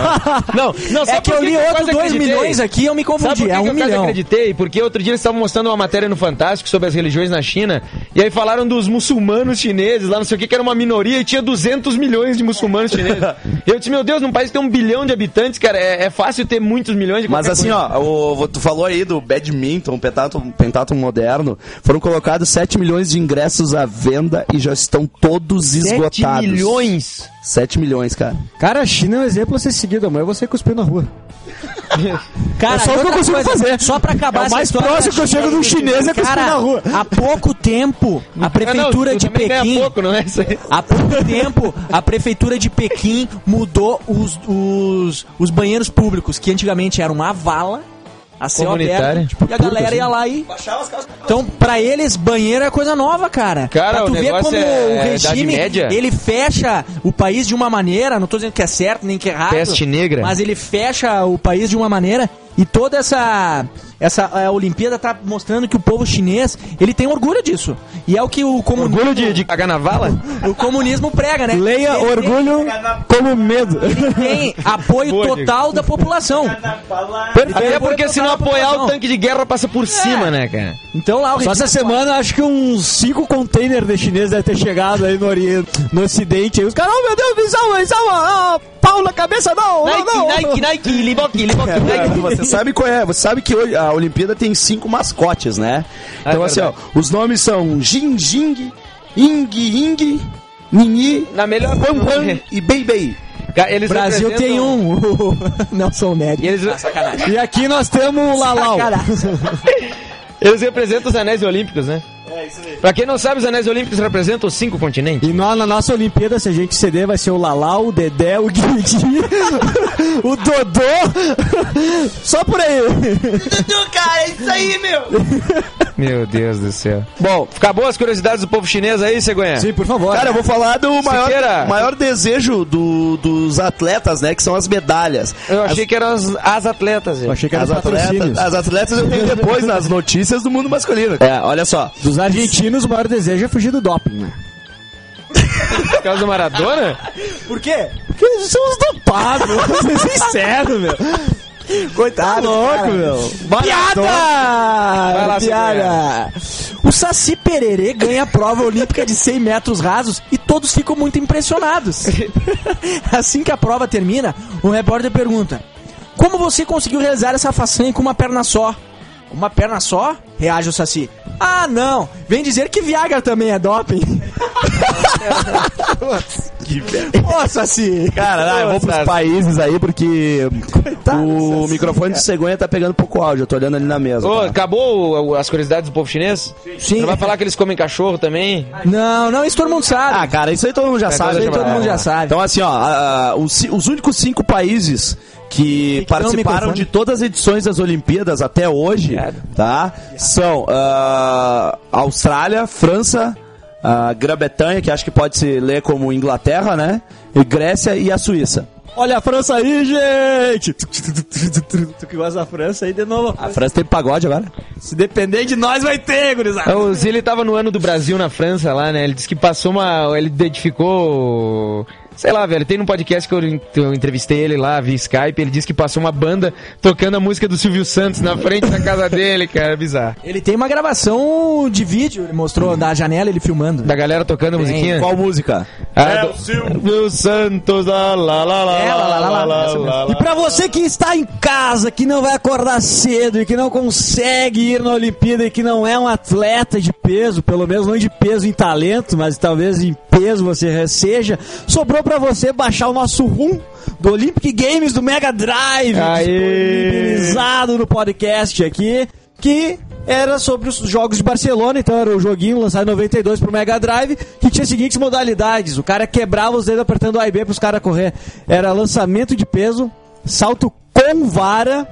não,
é
sabe
que
por
eu li
quase
outros dois
acreditei?
milhões aqui, eu me
Sabe por
confundi,
que
é
que
um
eu quase
milhão.
acreditei? Porque outro dia eles estavam mostrando uma matéria no Fantástico sobre as religiões na China, e aí falaram dos muçulmanos chineses, lá não sei o que, que era uma minoria, e tinha duzentos milhões de muçulmanos chineses. E eu disse, meu Deus, num país que tem um bilhão de habitantes, cara, é, é fácil ter muitos milhões de
Mas
qualquer
assim,
coisa.
ó, o, tu falou aí do badminton, pentathlon, pentathlon moderno, foram colocados sete milhões de ingressos à venda e já estão todos esgotados.
sete milhões?
sete milhões, cara.
Cara, a China é um exemplo a ser seguido. Amanhã você cuspiu na rua.
Cara,
É só o que eu
outra
consigo
coisa,
fazer.
Só pra acabar
É o
essa
mais
história
próximo
da
que eu chego de um chinês é cuspir
Cara,
na rua.
há pouco tempo, a prefeitura
Ah, não, tu
de
também ganha
Pequim...
pouco, não é isso aí?
Há pouco tempo, a prefeitura de Pequim mudou os, os, os banheiros públicos, que antigamente era uma vala a céu
Comunitária,
aberto,
tipo
e a galera
turco,
ia lá e... Então, pra eles, banheiro é coisa nova, cara.
Cara,
pra tu
o
ver
negócio
como
é
o
Idade
regime,
Média.
ele fecha o país de uma maneira, não tô dizendo que é certo nem que é errado.
Peste negra.
Mas ele fecha o país de uma maneira e toda essa... Essa a Olimpíada tá mostrando que o povo chinês, ele tem orgulho disso. E é o que o comunismo...
Orgulho de, de cagar na vala?
O comunismo prega, né?
Leia
Ele tem-
orgulho como medo.
tem apoio
Boa,
total da população.
Até porque se não apoiar, o tanque de guerra passa por cima, né, cara?
Então lá o
Só essa semana, acho que uns cinco containers de chinês devem ter chegado aí no Oriente, no Ocidente. Aí os caras, oh meu Deus, me salva, me salva, ah, pau na cabeça, não, não, não.
Nike, Liboque, Liboque,
Você sabe qual é? Você sabe que hoje a Olimpíada tem cinco mascotes, né? Então,
é
assim, ó,
verdade.
os nomes são Jing Jing, Ing Ing, Nini,
Na melhor
Juan Juan e Bei Bei.
Eles
O Brasil
representam-
tem um, o Nelson Ned.
E eles,
E aqui nós temos o Lalau.
eles representam os anéis olímpicos, né? É, isso aí. Pra quem não sabe, os anéis olímpicos representam os cinco continentes.
E nós, na nossa Olimpíada, se a gente ceder, vai ser o Lalau, o Dedé, o Guigui, o Dodô. Só por aí.
Cara, é isso aí, meu!
Meu Deus do céu. Bom, acabou as curiosidades do povo chinês aí, Cegonha?
Sim, por favor.
Cara, eu vou falar do maior,
Siqueira.
maior desejo do- dos atletas, né? Que são as medalhas.
Eu achei que eram as, as atletas.
Eu achei que era
As
os patrocínios.
atletas, as atletas eu tenho depois nas notícias do mundo masculino. É, olha só.
Dos argentinos, o maior desejo é fugir do doping, né?
Por causa do Maradona?
Por quê? Porque eles são os dopados, vamos ser sinceros, meu. Coitado, louco,
cara.
meu.
Piada!
Vai lá,
Piada! O Saci Pererê ganha a prova olímpica de cem metros rasos e todos ficam muito impressionados. Assim que a prova termina, o repórter pergunta: como você conseguiu realizar essa façanha com uma perna só? Uma perna só? Reage o Saci. Ah, não. Vem dizer que Viagra também é doping.
Nossa, sim.
Cara, ah, eu vou pros
Nossa.
países aí porque
Coitado,
o
Saci,
microfone de cegonha tá pegando pouco áudio. Eu tô olhando ali na mesa.
Ô,
cara.
acabou o- as curiosidades do povo chinês?
Sim.
Você vai falar que eles comem cachorro também?
Não, não, isso todo mundo sabe.
Ah, cara, isso aí todo mundo já
É,
sabe.
todo
Isso aí
mundo
todo mundo
já
já
sabe.
sabe. Então, assim, ó, a- a- os, ci- os únicos cinco países que
que ter um
participaram
microfone.
de todas as edições das Olimpíadas até hoje, tá? São ah, Austrália, França, a Grã-Bretanha, que acho que pode se ler como Inglaterra, né? E Grécia e a Suíça.
Olha a França aí, gente! Tu que gosta da França aí de novo.
A França tem pagode agora.
Se depender de nós, vai ter, gurizada.
O Zilli tava no ano do Brasil na França lá, né? Ele disse que passou uma... Ele identificou... Sei lá, velho, tem num podcast que eu, eu entrevistei ele lá via Skype, ele disse que passou uma banda tocando a música do Silvio Santos na frente da casa dele, cara, bizarro.
Ele tem uma gravação de vídeo, ele mostrou da janela ele filmando.
Da galera tocando a musiquinha.
Qual música?
Ah, do Silvio Santos, lá, lá, lá, lá,
É, lá, lá, lá, lá, essa mesmo.
E pra você que está em casa, que não vai acordar cedo e que não consegue ir na Olimpíada e que não é um atleta de peso, pelo menos não de peso em talento, mas talvez em peso você seja, sobrou pra você baixar o nosso ROM do Olympic Games do Mega Drive,
Aê!
disponibilizado no podcast aqui, que era sobre os Jogos de Barcelona, então era o joguinho lançado em noventa e dois pro Mega Drive, que tinha as seguintes modalidades: o cara quebrava os dedos apertando A e B pros caras correr. Era lançamento de peso, salto com vara,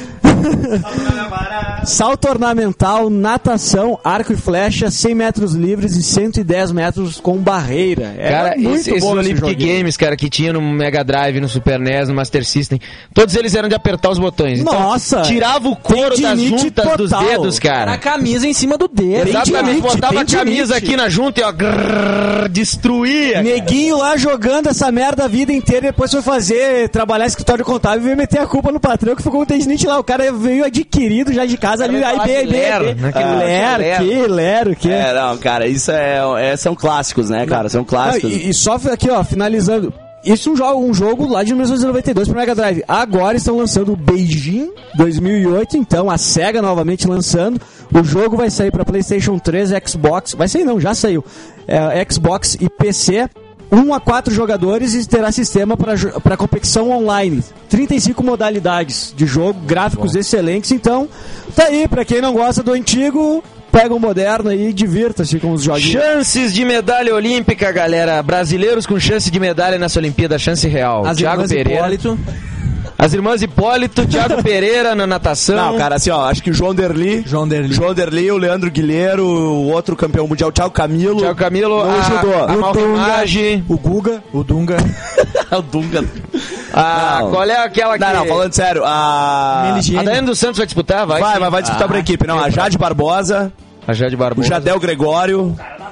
salto ornamental, natação, arco e flecha, cem metros livres e cento e dez metros com barreira. Era
Cara,
muito
esse, esses
bom esse
Olympic
joguinho.
Games, cara, que tinha no Mega Drive, no Super N E S, no Master System, todos eles eram de apertar os botões. Então,
Nossa!
tirava o couro das
Tendinite
juntas dos
total.
dedos,
A
cara.
camisa em cima do dedo.
Exatamente,
tendinite,
botava a
tendinite.
camisa aqui na junta e ó, grrr, destruía. cara.
Neguinho lá jogando essa merda a vida inteira e depois foi fazer, trabalhar em escritório contábil e veio meter a culpa no patrão que ficou com o tendinite lá. O cara veio adquirido já de casa ali,
vai
aí
falar
B,
que
B,
ler,
B.
né? Que
Ah,
ler,
Ler, que, ler, que.
É, não, cara, isso é, é- são clássicos, né, cara? São
Não,
clássicos.
e, e só aqui, ó, finalizando. Isso é um jogo, um jogo lá de mil novecentos e noventa e dois pro Mega Drive. Agora estão lançando o Beijing dois mil e oito, então a SEGA novamente lançando. O jogo vai sair para PlayStation três, Xbox. Vai sair não, já saiu. É, Xbox e P C. um a quatro jogadores e terá sistema para competição online. trinta e cinco modalidades de jogo, gráficos excelentes. Então, tá aí, pra quem não gosta do antigo, pega o moderno aí e divirta-se com os joguinhos.
Chances de medalha olímpica, galera. Brasileiros com chance de medalha nessa Olimpíada, chance real.
As
Thiago
irmãs
Pereira.
Hipólito.
As irmãs Hipólito, Thiago Pereira na natação.
Não, cara, assim, ó, acho que o João Derli,
João Derli.
João Derli, o Leandro Guilheiro, o outro campeão mundial, Thiago Camilo.
Thiago Camilo,
não
a,
ajudou.
a
O
Malfimage.
O Guga.
O Dunga.
o Dunga.
A,
Não.
qual é aquela que...
Não, não, falando sério, a...
Meligene.
A Daiane dos Santos vai disputar? Vai,
Vai,
sim.
mas vai disputar por equipe. Não, a Jade Barbosa,
A Jade
o
Barbosa.
Jadel Gregório,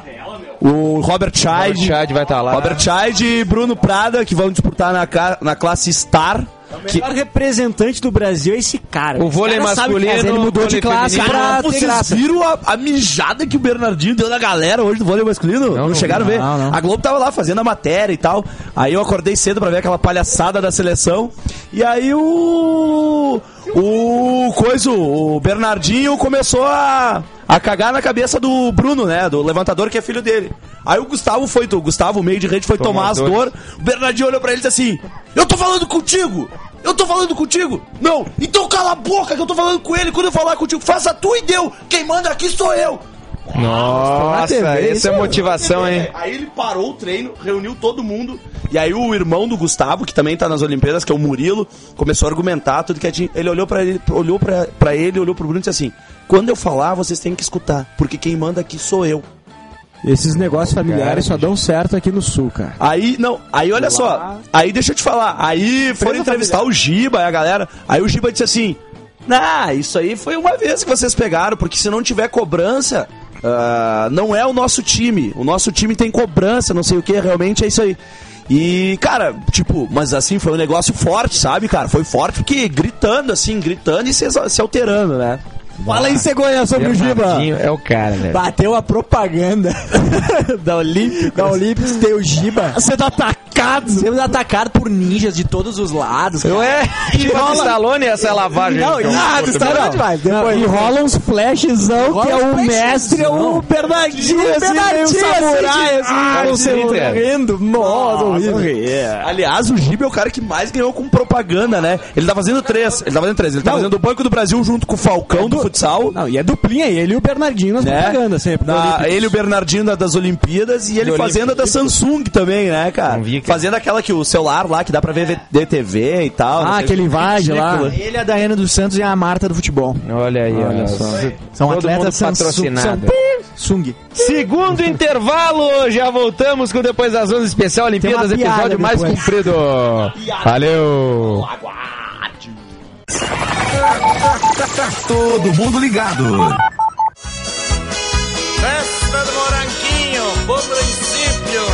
o Robert
O
Scheid,
Chad vai estar lá.
Robert Scheid e Bruno Prada, que vão disputar na, ca- na classe Star.
O melhor representante do Brasil é esse cara.
O
Esse
vôlei
cara sabe o que
masculino,
fazer, ele mudou
vôlei
de classe
feminino.
pra
Cara,
ter
vocês
graça.
viram a, a mijada que o Bernardinho deu na galera hoje do vôlei masculino? Não,
não
chegaram
vi.
a ver?
Não, não.
A Globo tava lá fazendo a matéria e tal. Aí eu acordei cedo pra ver aquela palhaçada da seleção. E aí o... O coisa, o Bernardinho começou a, a cagar na cabeça do Bruno, né? Do levantador que é filho dele. Aí o Gustavo foi, o Gustavo, o meio de rede, foi tomar as
Tomador.
dor. O Bernardinho olhou pra ele e disse assim: eu tô falando contigo! Eu tô falando contigo! Não! Então cala a boca que eu tô falando com ele! Quando eu falar contigo, faça tu e deu! Quem manda aqui sou eu!
Nossa,
T V,
essa
isso
é
é-
motivação, hein?
Aí ele parou o treino, reuniu todo mundo. E aí o irmão do Gustavo, que também tá nas Olimpíadas, que é o Murilo, começou a argumentar tudo quietinho. Ele olhou pra ele, olhou pra, pra ele, olhou pro Bruno e disse assim: quando eu falar, vocês têm que escutar, porque quem manda aqui sou eu.
Esses negócios familiares só dão certo aqui no sul, cara.
Aí, não, aí olha só, aí deixa eu te falar, aí foram entrevistar o Giba e a galera, aí o Giba disse assim: nah, isso aí foi uma vez que vocês pegaram, porque se não tiver cobrança, ah, não é o nosso time, o nosso time tem cobrança, não sei o que, realmente é isso aí. E, cara, tipo, mas assim, foi um negócio forte, sabe, cara? Foi forte porque gritando, assim, gritando e se, se alterando, né?
Fala aí, Cegonha, sobre o Giba.
Bernardinho é o cara, velho.
Bateu a propaganda da Olímpicos. Da Olímpicos tem o Giba sendo atacado
atacados. Seremos atacados por ninjas de todos os lados.
Eu é, tipo
rola-
a Stallone, essa é a lavagem.
Não,
então.
ah, do Stallone demais. Depois, e rola uns flashzão que é o mestre, é o Bernardinho, assim, meio samurai, assim,
ah,
com o
sim,
celular
cara.
rindo. Nossa, horrível.
Aliás, o Gibe é o cara que mais ganhou com propaganda, né? Ele tá fazendo três. Ele tá fazendo três. Ele tá
Não.
fazendo o Banco do Brasil junto com o Falcão do futsal.
Não, e é duplinha, ele e o Bernardinho nas
Né?
propagandas sempre.
Na-
no Olímpicos.
ele e o Bernardinho da- das Olimpíadas e ele
Do
fazendo a da Samsung também, né, cara?
Não vi que-
Fazendo aquela que o celular lá que dá pra ver V- D T V e tal. não
Ah,
sei
que ele
o
invade lá.
ridículo.
Ele, a Daiane dos Santos e a Marta do futebol.
Olha aí, olha só.
São
Todo
atletas
mundo
Samsung.
patrocinado.
Samsung.
Segundo intervalo, já voltamos com Depois das onze especial Olimpíadas,
Tem uma piada
episódio mais
depois.
comprido. Valeu!
Todo mundo ligado.
Festa do Moranquinho, por princípio.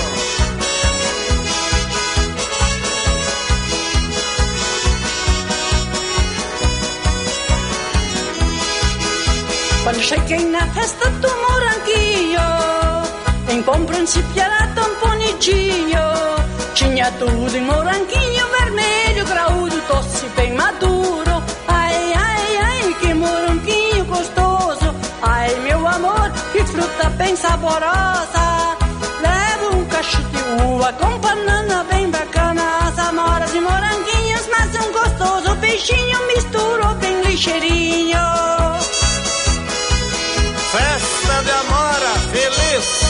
Quando cheguei na festa do Moranguinho, encontro um cipiara tão bonitinho. Tinha tudo em moranguinho vermelho, graúdo, doce, bem maduro. Ai, ai, ai, que moranguinho gostoso. Ai, meu amor, que fruta bem saborosa. Levo um cacho de uva com banana bem bacana. As amoras e moranguinhos, mas um gostoso peixinho misturou bem ligeirinho.
Festa de Amora, feliz.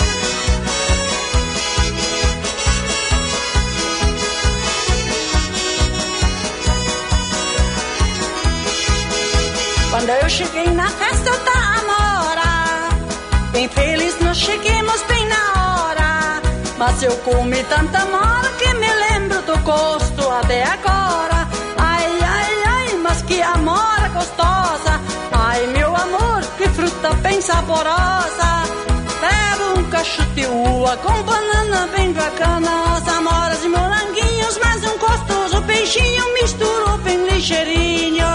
Quando eu cheguei na festa da Amora, bem feliz nós chegamos bem na hora. Mas eu comi tanta amora que me lembro do gosto até agora. Ai, ai, ai, mas que amora gostosa. Ai, meu amor, que fruta bem saborosa. Levo um cacho de uva com banana bem bacana. As amoras e moranguinhos, mas um gostoso peixinho misturou bem ligeirinho.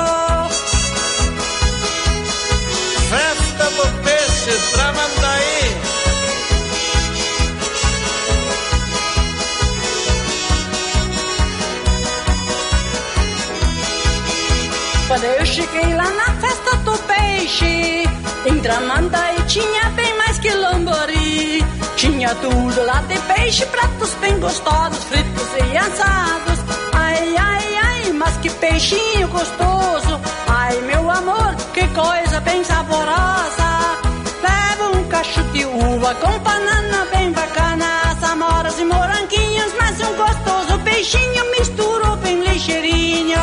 Festa do Peixe, Tramandaí.
Quando eu cheguei lá na festa do peixe, em Tramandaí tinha bem mais que lambari. Tinha tudo lá de peixe, pratos bem gostosos, fritos e assados. Ai, ai, ai, mas que peixinho gostoso. Ai, meu amor, que coisa bem saborosa. Levo um cacho de uva com banana bem bacana. As amoras e moranguinhos, mas um gostoso peixinho misturou bem ligeirinho.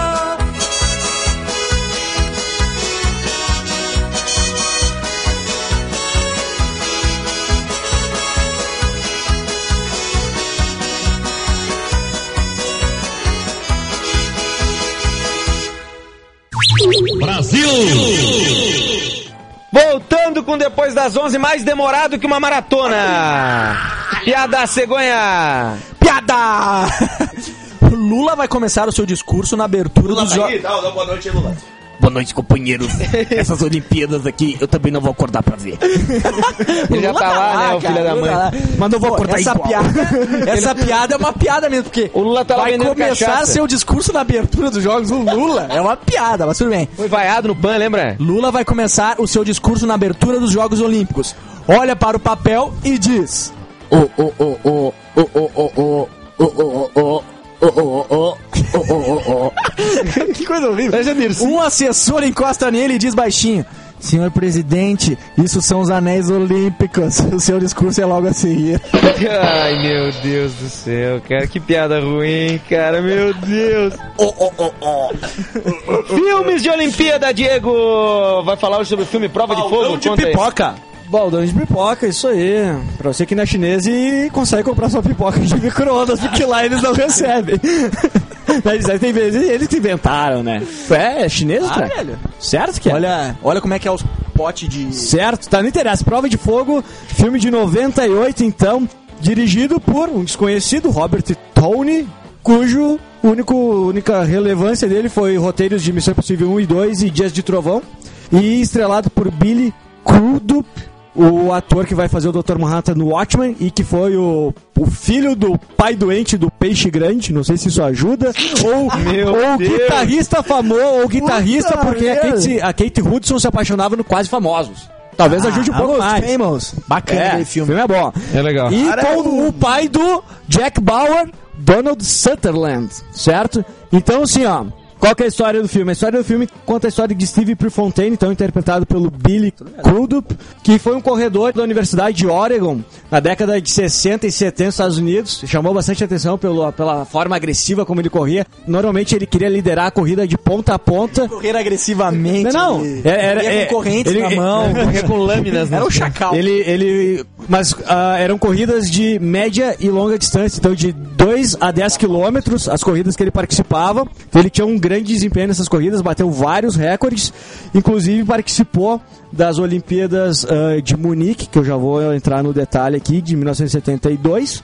Voltando com Depois das onze, mais demorado que uma maratona. Piada cegonha.
Piada! Lula vai começar o seu discurso na abertura dos jogos.
Dá, dá boa noite aí, Lula.
Boa noite, companheiros. Essas Olimpíadas aqui, eu também não vou acordar pra ver.
Ele já tá lá, né, o filho da mãe.
Mas não vou
Pô,
acordar essa
igual.
piada. Essa piada é uma piada mesmo, porque
O Lula tá lá
vai
vendendo
começar
cachaça.
seu discurso na abertura dos jogos. O Lula é uma piada, mas tudo bem.
Foi vaiado no pan, lembra?
Lula vai começar o seu discurso na abertura dos Jogos Olímpicos. Olha para o papel e diz:
Ô, ô, ô, ô, ô, ô, ô, ô, ô, ô, ô, ô, ô, ô, ô, ô.
que coisa horrível. Um assessor encosta nele e diz baixinho: senhor presidente, isso são os anéis olímpicos. O seu discurso é logo a seguir.
Ai, meu Deus do céu, cara, que piada ruim, cara, meu Deus. Filmes de Olimpíada, Diego. Vai falar hoje sobre o filme Prova de Fogo?
de
Conta aí.
pipoca.
Baldão de pipoca, isso aí. Pra você que não é chinês e consegue comprar sua pipoca de micro-ondas, porque lá eles não recebem. Mas aí tem vezes eles que inventaram, né? É, é chinês,
Ah,
cara?
velho.
Certo que é.
Olha, olha como é que é os potes de...
Certo, tá, não interessa. Prova de Fogo, filme de noventa e oito, então, dirigido por um desconhecido, Robert Towne, cujo único, única relevância dele foi roteiros de Missão Impossível um e dois e Dias de Trovão, e estrelado por Billy Crudup o ator que vai fazer o doutor Manhattan no Watchmen e que foi o, o filho do pai doente do Peixe Grande, não sei se isso ajuda, ou,
Meu
ou
Deus.
guitarrista famoso, ou guitarrista
Puta
porque a
merda.
Kate, a Kate Hudson se apaixonava no Quase Famosos. Talvez ajude um pouco
Almost
mais.
Famous. Bacana
É,
aquele
o
filme.
filme é bom.
É legal.
E
Cara,
com
é
o pai do Jack Bauer, Donald Sutherland, certo? Então, assim, ó, qual que é a história do filme? A história do filme conta a história de Steve Prefontaine, então interpretado pelo Billy Crudup, que foi um corredor da Universidade de Oregon na década de sessenta e setenta nos Estados Unidos. Chamou bastante atenção pelo, pela forma agressiva como ele corria. Normalmente ele queria liderar a corrida de ponta a ponta.
Correr agressivamente.
Não, não.
Ele,
Era- era-
corria
é-
com correntes
ele-
na mão.
Correr com lâminas.
Era
no
o chacal.
Ele, ele, mas ah, eram corridas de média e longa distância, então de dois a dez quilômetros, as corridas que ele participava. Então ele tinha um grande desempenho nessas corridas, bateu vários recordes, inclusive participou das Olimpíadas ah, de Munique, que eu já vou entrar no detalhe aqui, de mil novecentos e setenta e dois.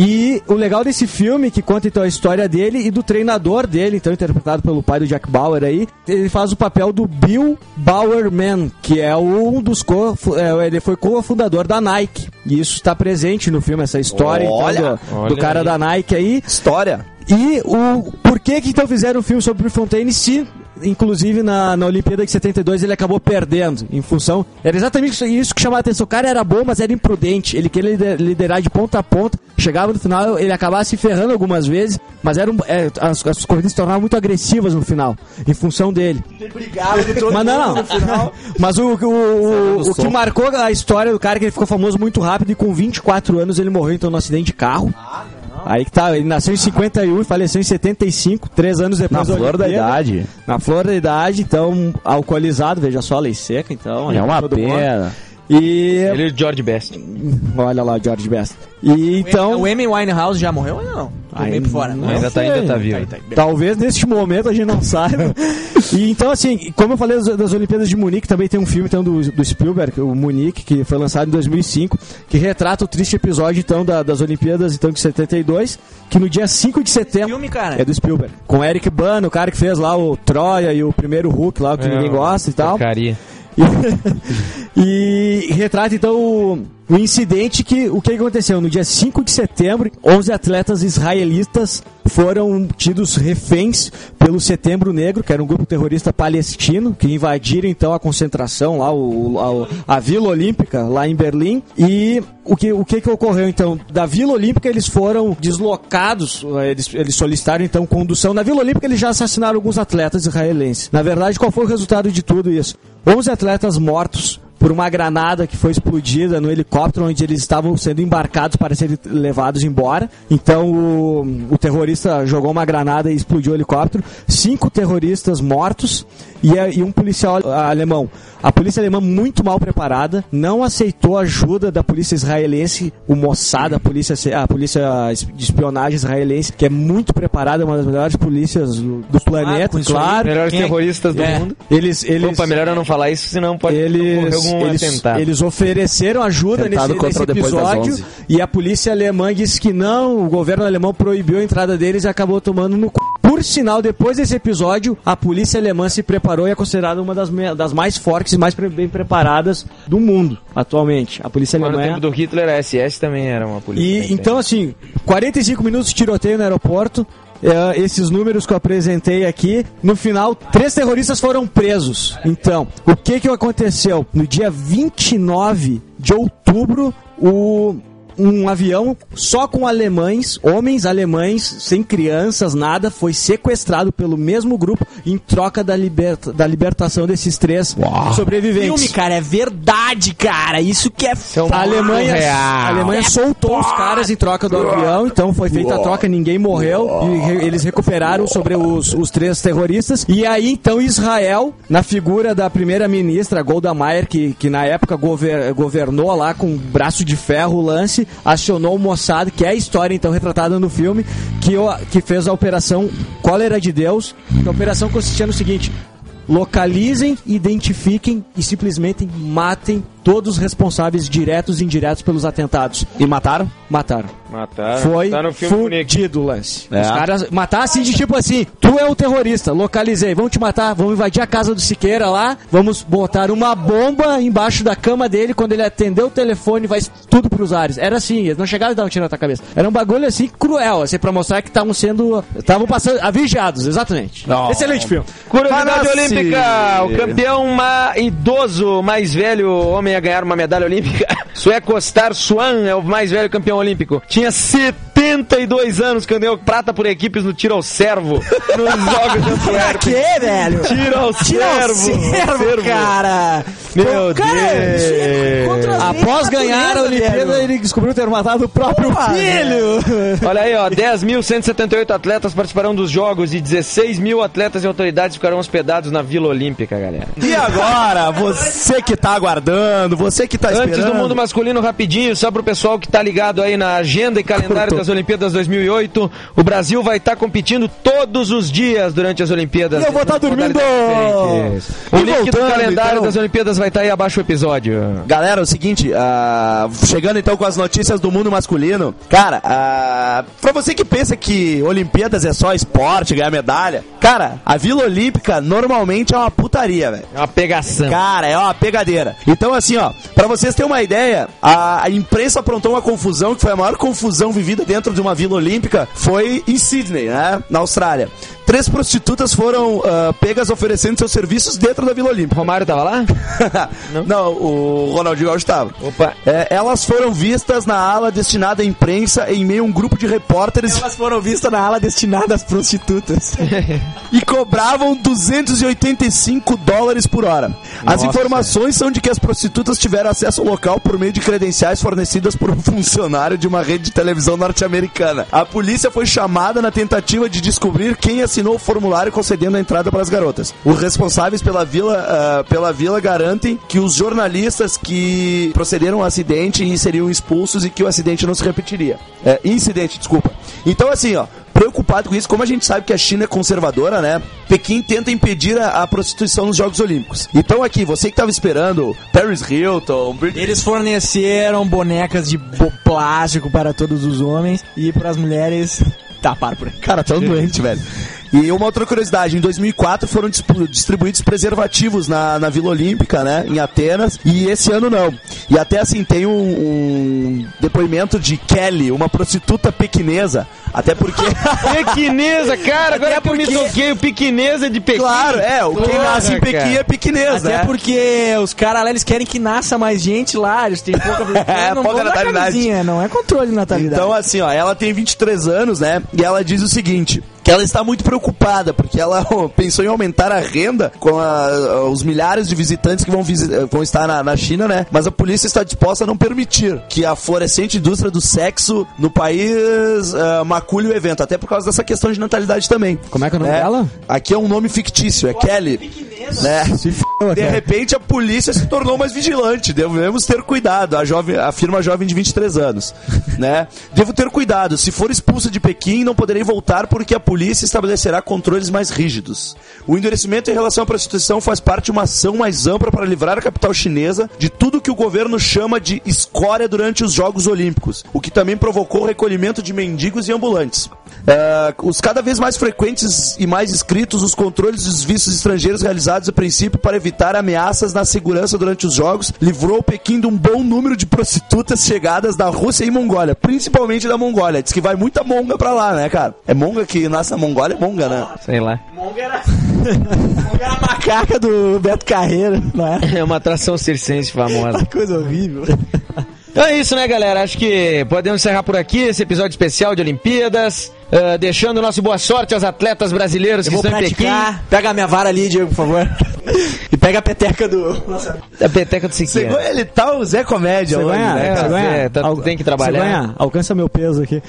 E o legal desse filme, que conta então a história dele e do treinador dele, então interpretado pelo pai do Jack Bauer aí, ele faz o papel do Bill Bowerman, que é um dos co é, ele foi cofundador da Nike. E isso está presente no filme, essa história
Olha,
então, do,
olha
do cara
aí.
da Nike aí.
História.
E o por que que então fizeram um filme sobre Prefontaine se, inclusive na, na Olimpíada de setenta e dois ele acabou perdendo, em função... Era exatamente isso, isso que chamava a atenção. O cara era bom, mas era imprudente. Ele queria lider- liderar de ponta a ponta. Chegava no final, ele acabava se ferrando algumas vezes, mas era um, é, as, as corridas se tornavam muito agressivas no final, em função dele.
Brigava com todo
Mas não,
mundo no final.
mas o, o, o, o que marcou a história do cara é que ele ficou famoso muito rápido e com vinte e quatro anos ele morreu então num acidente de carro. Aí que tá, ele nasceu em cinquenta e um e faleceu em setenta e cinco, três anos depois
Na flor da
Olimpíada.
idade.
Na flor da idade, então, alcoolizado, veja só, lei seca, então.
É uma
todo mundo.
pena.
E.
Ele e o George Best.
Olha lá, George Best. E então.
O Amy Winehouse já morreu ou não?
Ai,
Vem por fora.
não
Ainda tá,
sei.
ainda tá vivo.
Talvez neste momento a gente não saiba. E então, assim, como eu falei das, das Olimpíadas de Munique, também tem um filme então, do, do Spielberg, o Munique, que foi lançado em dois mil e cinco, que retrata o triste episódio então, da- das Olimpíadas então, de setenta e dois, que no dia cinco de setembro.
Filme, cara.
É do Spielberg. Com Eric Bana, o cara que fez lá o Troia e o primeiro Hulk lá, o que
É,
ninguém gosta e tal.
Porcaria.
E, e retrata então o, o incidente que o que aconteceu no dia cinco de setembro, onze atletas israelitas foram tidos reféns pelo Setembro Negro, que era um grupo terrorista palestino que invadiram então a concentração lá o, a, a Vila Olímpica lá em Berlim. E o que o que, que ocorreu então? Da Vila Olímpica eles foram deslocados, eles, eles solicitaram então condução. Na Vila Olímpica eles já assassinaram alguns atletas israelenses. Na verdade, qual foi o resultado de tudo isso? onze atletas mortos por uma granada que foi explodida no helicóptero onde eles estavam sendo embarcados para serem levados embora. Então o, o terrorista jogou uma granada e explodiu o helicóptero. Cinco terroristas mortos e, a- e um policial alemão. A polícia alemã muito mal preparada, não aceitou a ajuda da polícia israelense, o Mossad, a polícia, a polícia de espionagem israelense, que é muito preparada, uma das melhores polícias do, do planeta,
com isso aí.
claro.
Melhores
Quem é-
terroristas do
É,
mundo.
eles, eles,
Opa, melhor eu não falar isso, senão pode ocorrer
eles,
algum
eles,
atentado.
eles ofereceram ajuda
Atentado
nesse,
contra
nesse
depois das
episódio
onze.
e a polícia alemã disse que não, o governo alemão proibiu a entrada deles e acabou tomando no c... Por sinal, depois desse episódio, a polícia alemã se preparou e é considerada uma das, me- das mais fortes e mais pre- bem preparadas do mundo atualmente. A polícia
Mas no
alemã
tempo do Hitler, a S S também era uma polícia.
e
bem
então, assim, quarenta e cinco minutos de tiroteio no aeroporto. É, esses números que eu apresentei aqui, no final, três terroristas foram presos. Então, o que que aconteceu? No dia vinte e nove de outubro, o... um avião só com alemães, homens alemães, sem crianças, nada, foi sequestrado pelo mesmo grupo em troca da, liberta, da libertação desses três sobreviventes.
Filme, cara, é verdade, cara. Isso que é
São
A Alemanha,
real.
a Alemanha soltou os caras em troca do avião, então foi feita a troca, ninguém morreu e re- eles recuperaram sobre os, os três terroristas. E aí então Israel, na figura da primeira-ministra Golda Meir, que, que na época gover- governou lá com braço de ferro o lance, acionou o Mossad, que é a história então retratada no filme, que, o- que fez a operação Cólera de Deus. A operação consistia no seguinte: localizem, identifiquem e simplesmente matem todos responsáveis diretos e indiretos pelos atentados.
E mataram?
Mataram.
Mataram.
Foi
Tá no filme bonito.
fudido o lance.
É.
Os caras mataram assim de tipo assim, tu é o terrorista, localizei, vamos te matar, vamos invadir a casa do Siqueira lá, vamos botar uma bomba embaixo da cama dele, quando ele atender o telefone vai tudo pros ares. Era assim, eles não chegaram e davam um tiro na tua cabeça. Era um bagulho assim cruel, assim, pra mostrar que estavam sendo, estavam passando, vigiados, exatamente.
Não.
Excelente filme.
Curiosidade
Fala-se.
olímpica, o campeão ma- idoso mais velho homem a ganhar uma medalha olímpica, sueco Ostar Swan, é o mais velho campeão olímpico. Tinha setenta e dois anos, que ganhou prata por equipes no tiro ao servo, nos Jogos de Antuérpia.
Que, velho?
Tiro ao
Tira o
servo.
servo, cara.
Meu
Pô, cara,
Deus.
isso é contra a lei
Após
da
ganhar a
natureza,
Olimpíada,
velho. ele descobriu ter matado o próprio filho.
Olha aí, ó, dez mil cento e setenta e oito atletas participarão dos Jogos e dezesseis mil atletas e autoridades ficarão hospedados na Vila Olímpica, galera.
E agora, você que tá aguardando, você que tá esperando...
Antes do mundo masculino, rapidinho, só pro pessoal que tá ligado aí na agenda e calendário das Olimpíadas dois mil e oito, o Brasil vai estar competindo todos os dias durante as Olimpíadas.
Eu vou estar dormindo.
Diferentes. O
E
link do
voltando,
calendário
então.
das Olimpíadas vai estar aí abaixo do episódio.
Galera, é o seguinte, ah, chegando então com as notícias do mundo masculino, cara, ah, pra você que pensa que Olimpíadas é só esporte, ganhar medalha, cara, a Vila Olímpica normalmente é uma putaria, velho.
É uma pegação.
Cara, é uma pegadeira. Então, assim, ó, pra vocês terem uma ideia, a, a imprensa aprontou uma confusão, que foi a maior confusão vivida dentro de uma Vila Olímpica, foi em Sydney, né, na Austrália. Três prostitutas foram ah, pegas oferecendo seus serviços dentro da Vila Olímpica.
Romário tava lá?
Não? Não, o Ronaldinho Gaúcho estava.
Opa.
É, elas foram vistas na ala destinada à imprensa em meio a um grupo de repórteres
Elas foram vistas na ala destinada às prostitutas.
e cobravam duzentos e oitenta e cinco dólares por hora. As
Nossa.
informações são de que as prostitutas tiveram acesso ao local por meio de credenciais fornecidas por um funcionário de uma rede de televisão norte-americana. A polícia foi chamada na tentativa de descobrir quem assinou o formulário concedendo a entrada para as garotas. Os responsáveis pela vila, ah, pela vila garantem que os jornalistas que procederam ao acidente e seriam expulsos e que o acidente não se repetiria. É, incidente, desculpa. Então, assim, ó, preocupado com isso, como a gente sabe que a China é conservadora, né? Pequim tenta impedir a, a prostituição nos Jogos Olímpicos. Então aqui, você que tava esperando Paris Hilton, Britney...
Eles forneceram bonecas de bo- plástico para todos os homens e para as mulheres taparam por aí.
Cara, tão doente, velho. E uma outra curiosidade, em dois mil e quatro foram dispu- distribuídos preservativos na, na Vila Olímpica, né, em Atenas, e esse ano não. E até assim, tem um, um depoimento de Kelly, uma prostituta pequinesa, até porque...
Pequinesa, cara, agora
Até
que eu me
porque-
toquei, o pequinesa é de Pequim.
Claro, é, o quem
Porra,
nasce em Pequim
cara.
é pequinesa,
Até
né?
porque os caras lá, eles querem que nasça mais gente lá, eles têm pouca...
É,
não
pouca
vão dar
natalidade.
camisinha, não é controle de natalidade.
Então, assim, ó, ela tem vinte e três anos, né? E ela diz o seguinte, que ela está muito preocupada, porque ela ó, pensou em aumentar a renda com a- os milhares de visitantes que vão, visi- vão estar na, na China, né? Mas a polícia está disposta a não permitir que a florescente indústria do sexo no país uh, macule o evento, até por causa dessa questão de natalidade também.
Como é que é o nome
né?
dela?
Aqui é um nome fictício, é Kelly. Né? De repente a polícia se tornou mais vigilante. Devemos ter cuidado. A jovem, afirma a jovem de vinte e três anos, né? Devo ter cuidado. Se for expulsa de Pequim, não poderei voltar porque a polícia estabelecerá controles mais rígidos. O endurecimento em relação à prostituição faz parte de uma ação mais ampla para livrar a capital chinesa de tudo que o governo chama de escória durante os Jogos Olímpicos, o que também provocou o recolhimento de mendigos e ambulantes. Uh, os cada vez mais frequentes e mais escritos os controles dos vistos estrangeiros realizados a princípio para evitar ameaças na segurança durante os jogos livrou Pequim de um bom número de prostitutas chegadas da Rússia e Mongólia, principalmente da Mongólia. Diz que vai muita monga pra lá, né, cara? É monga que nasce na Mongólia, é monga, né?
Sei lá.
Monga era... Monga era a macaca do Beto Carreiro, não é?
É uma atração circense famosa.
Coisa horrível.
Então é isso, né, galera? Acho que podemos encerrar por aqui esse episódio especial de Olimpíadas. Uh, deixando o nosso boa sorte aos atletas brasileiros
Eu
que
vou
estão em Pequim.
praticar. Pega a minha vara ali, Diego, por favor. E pega a peteca do... Nossa.
A peteca do Siqueira.
Chegou, ele tá o Zé Comédia hoje,
Cegonha,
né,
é,
cara?
Cegonha,
Cegonha,
tá-
al-
tem que trabalhar.
Cegonha, alcança meu peso aqui.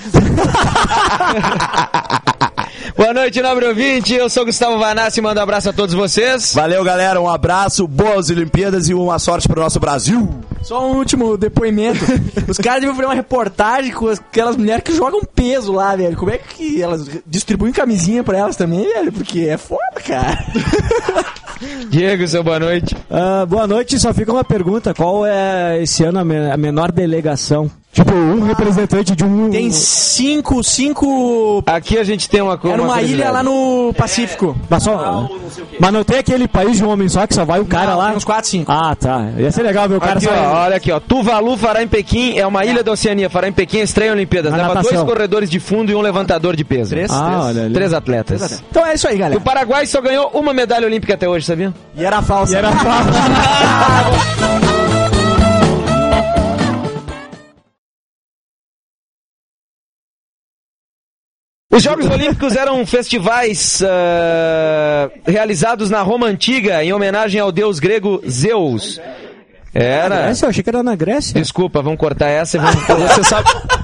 Boa noite, nobre ouvinte. Eu sou Gustavo Vanassi e mando um abraço a todos vocês.
Valeu, galera. Um abraço, boas Olimpíadas e uma sorte pro nosso Brasil.
Só um último depoimento. Os caras deviam fazer uma reportagem com aquelas mulheres que jogam peso lá, velho. Como é que elas distribuem camisinha pra elas também, velho? Porque é foda, cara.
Diego, seu boa noite.
Ah, boa noite, só fica uma pergunta. Qual é esse ano a, me- a menor delegação? Tipo, um representante de um...
Tem cinco, cinco...
Aqui a gente tem uma coisa.
Era uma ilha lá no Pacífico.
Mas, só... Mas não tem aquele país de um homem só que só vai um cara
Não,
lá?
tem uns quatro, cinco.
Ah, tá. Ia ser legal ver o cara
Aqui,
só...
ó, olha aqui, ó. Tuvalu fará em Pequim, é uma ilha da Oceania, fará em Pequim a estreia Olimpíadas.
Na
Leva
natação.
dois corredores de fundo e um levantador de peso.
Três,
Ah,
três.
olha ali.
Três atletas.
Então é isso aí,
O
galera.
Paraguai só ganhou uma medalha olímpica até hoje, sabia?
E era falsa.
E era fácil.
Os Jogos Olímpicos eram festivais ah, realizados na Roma Antiga em homenagem ao deus grego Zeus. Era.
Essa eu achei que era na Grécia.
Desculpa, vamos cortar essa e vamos.
Você sabe,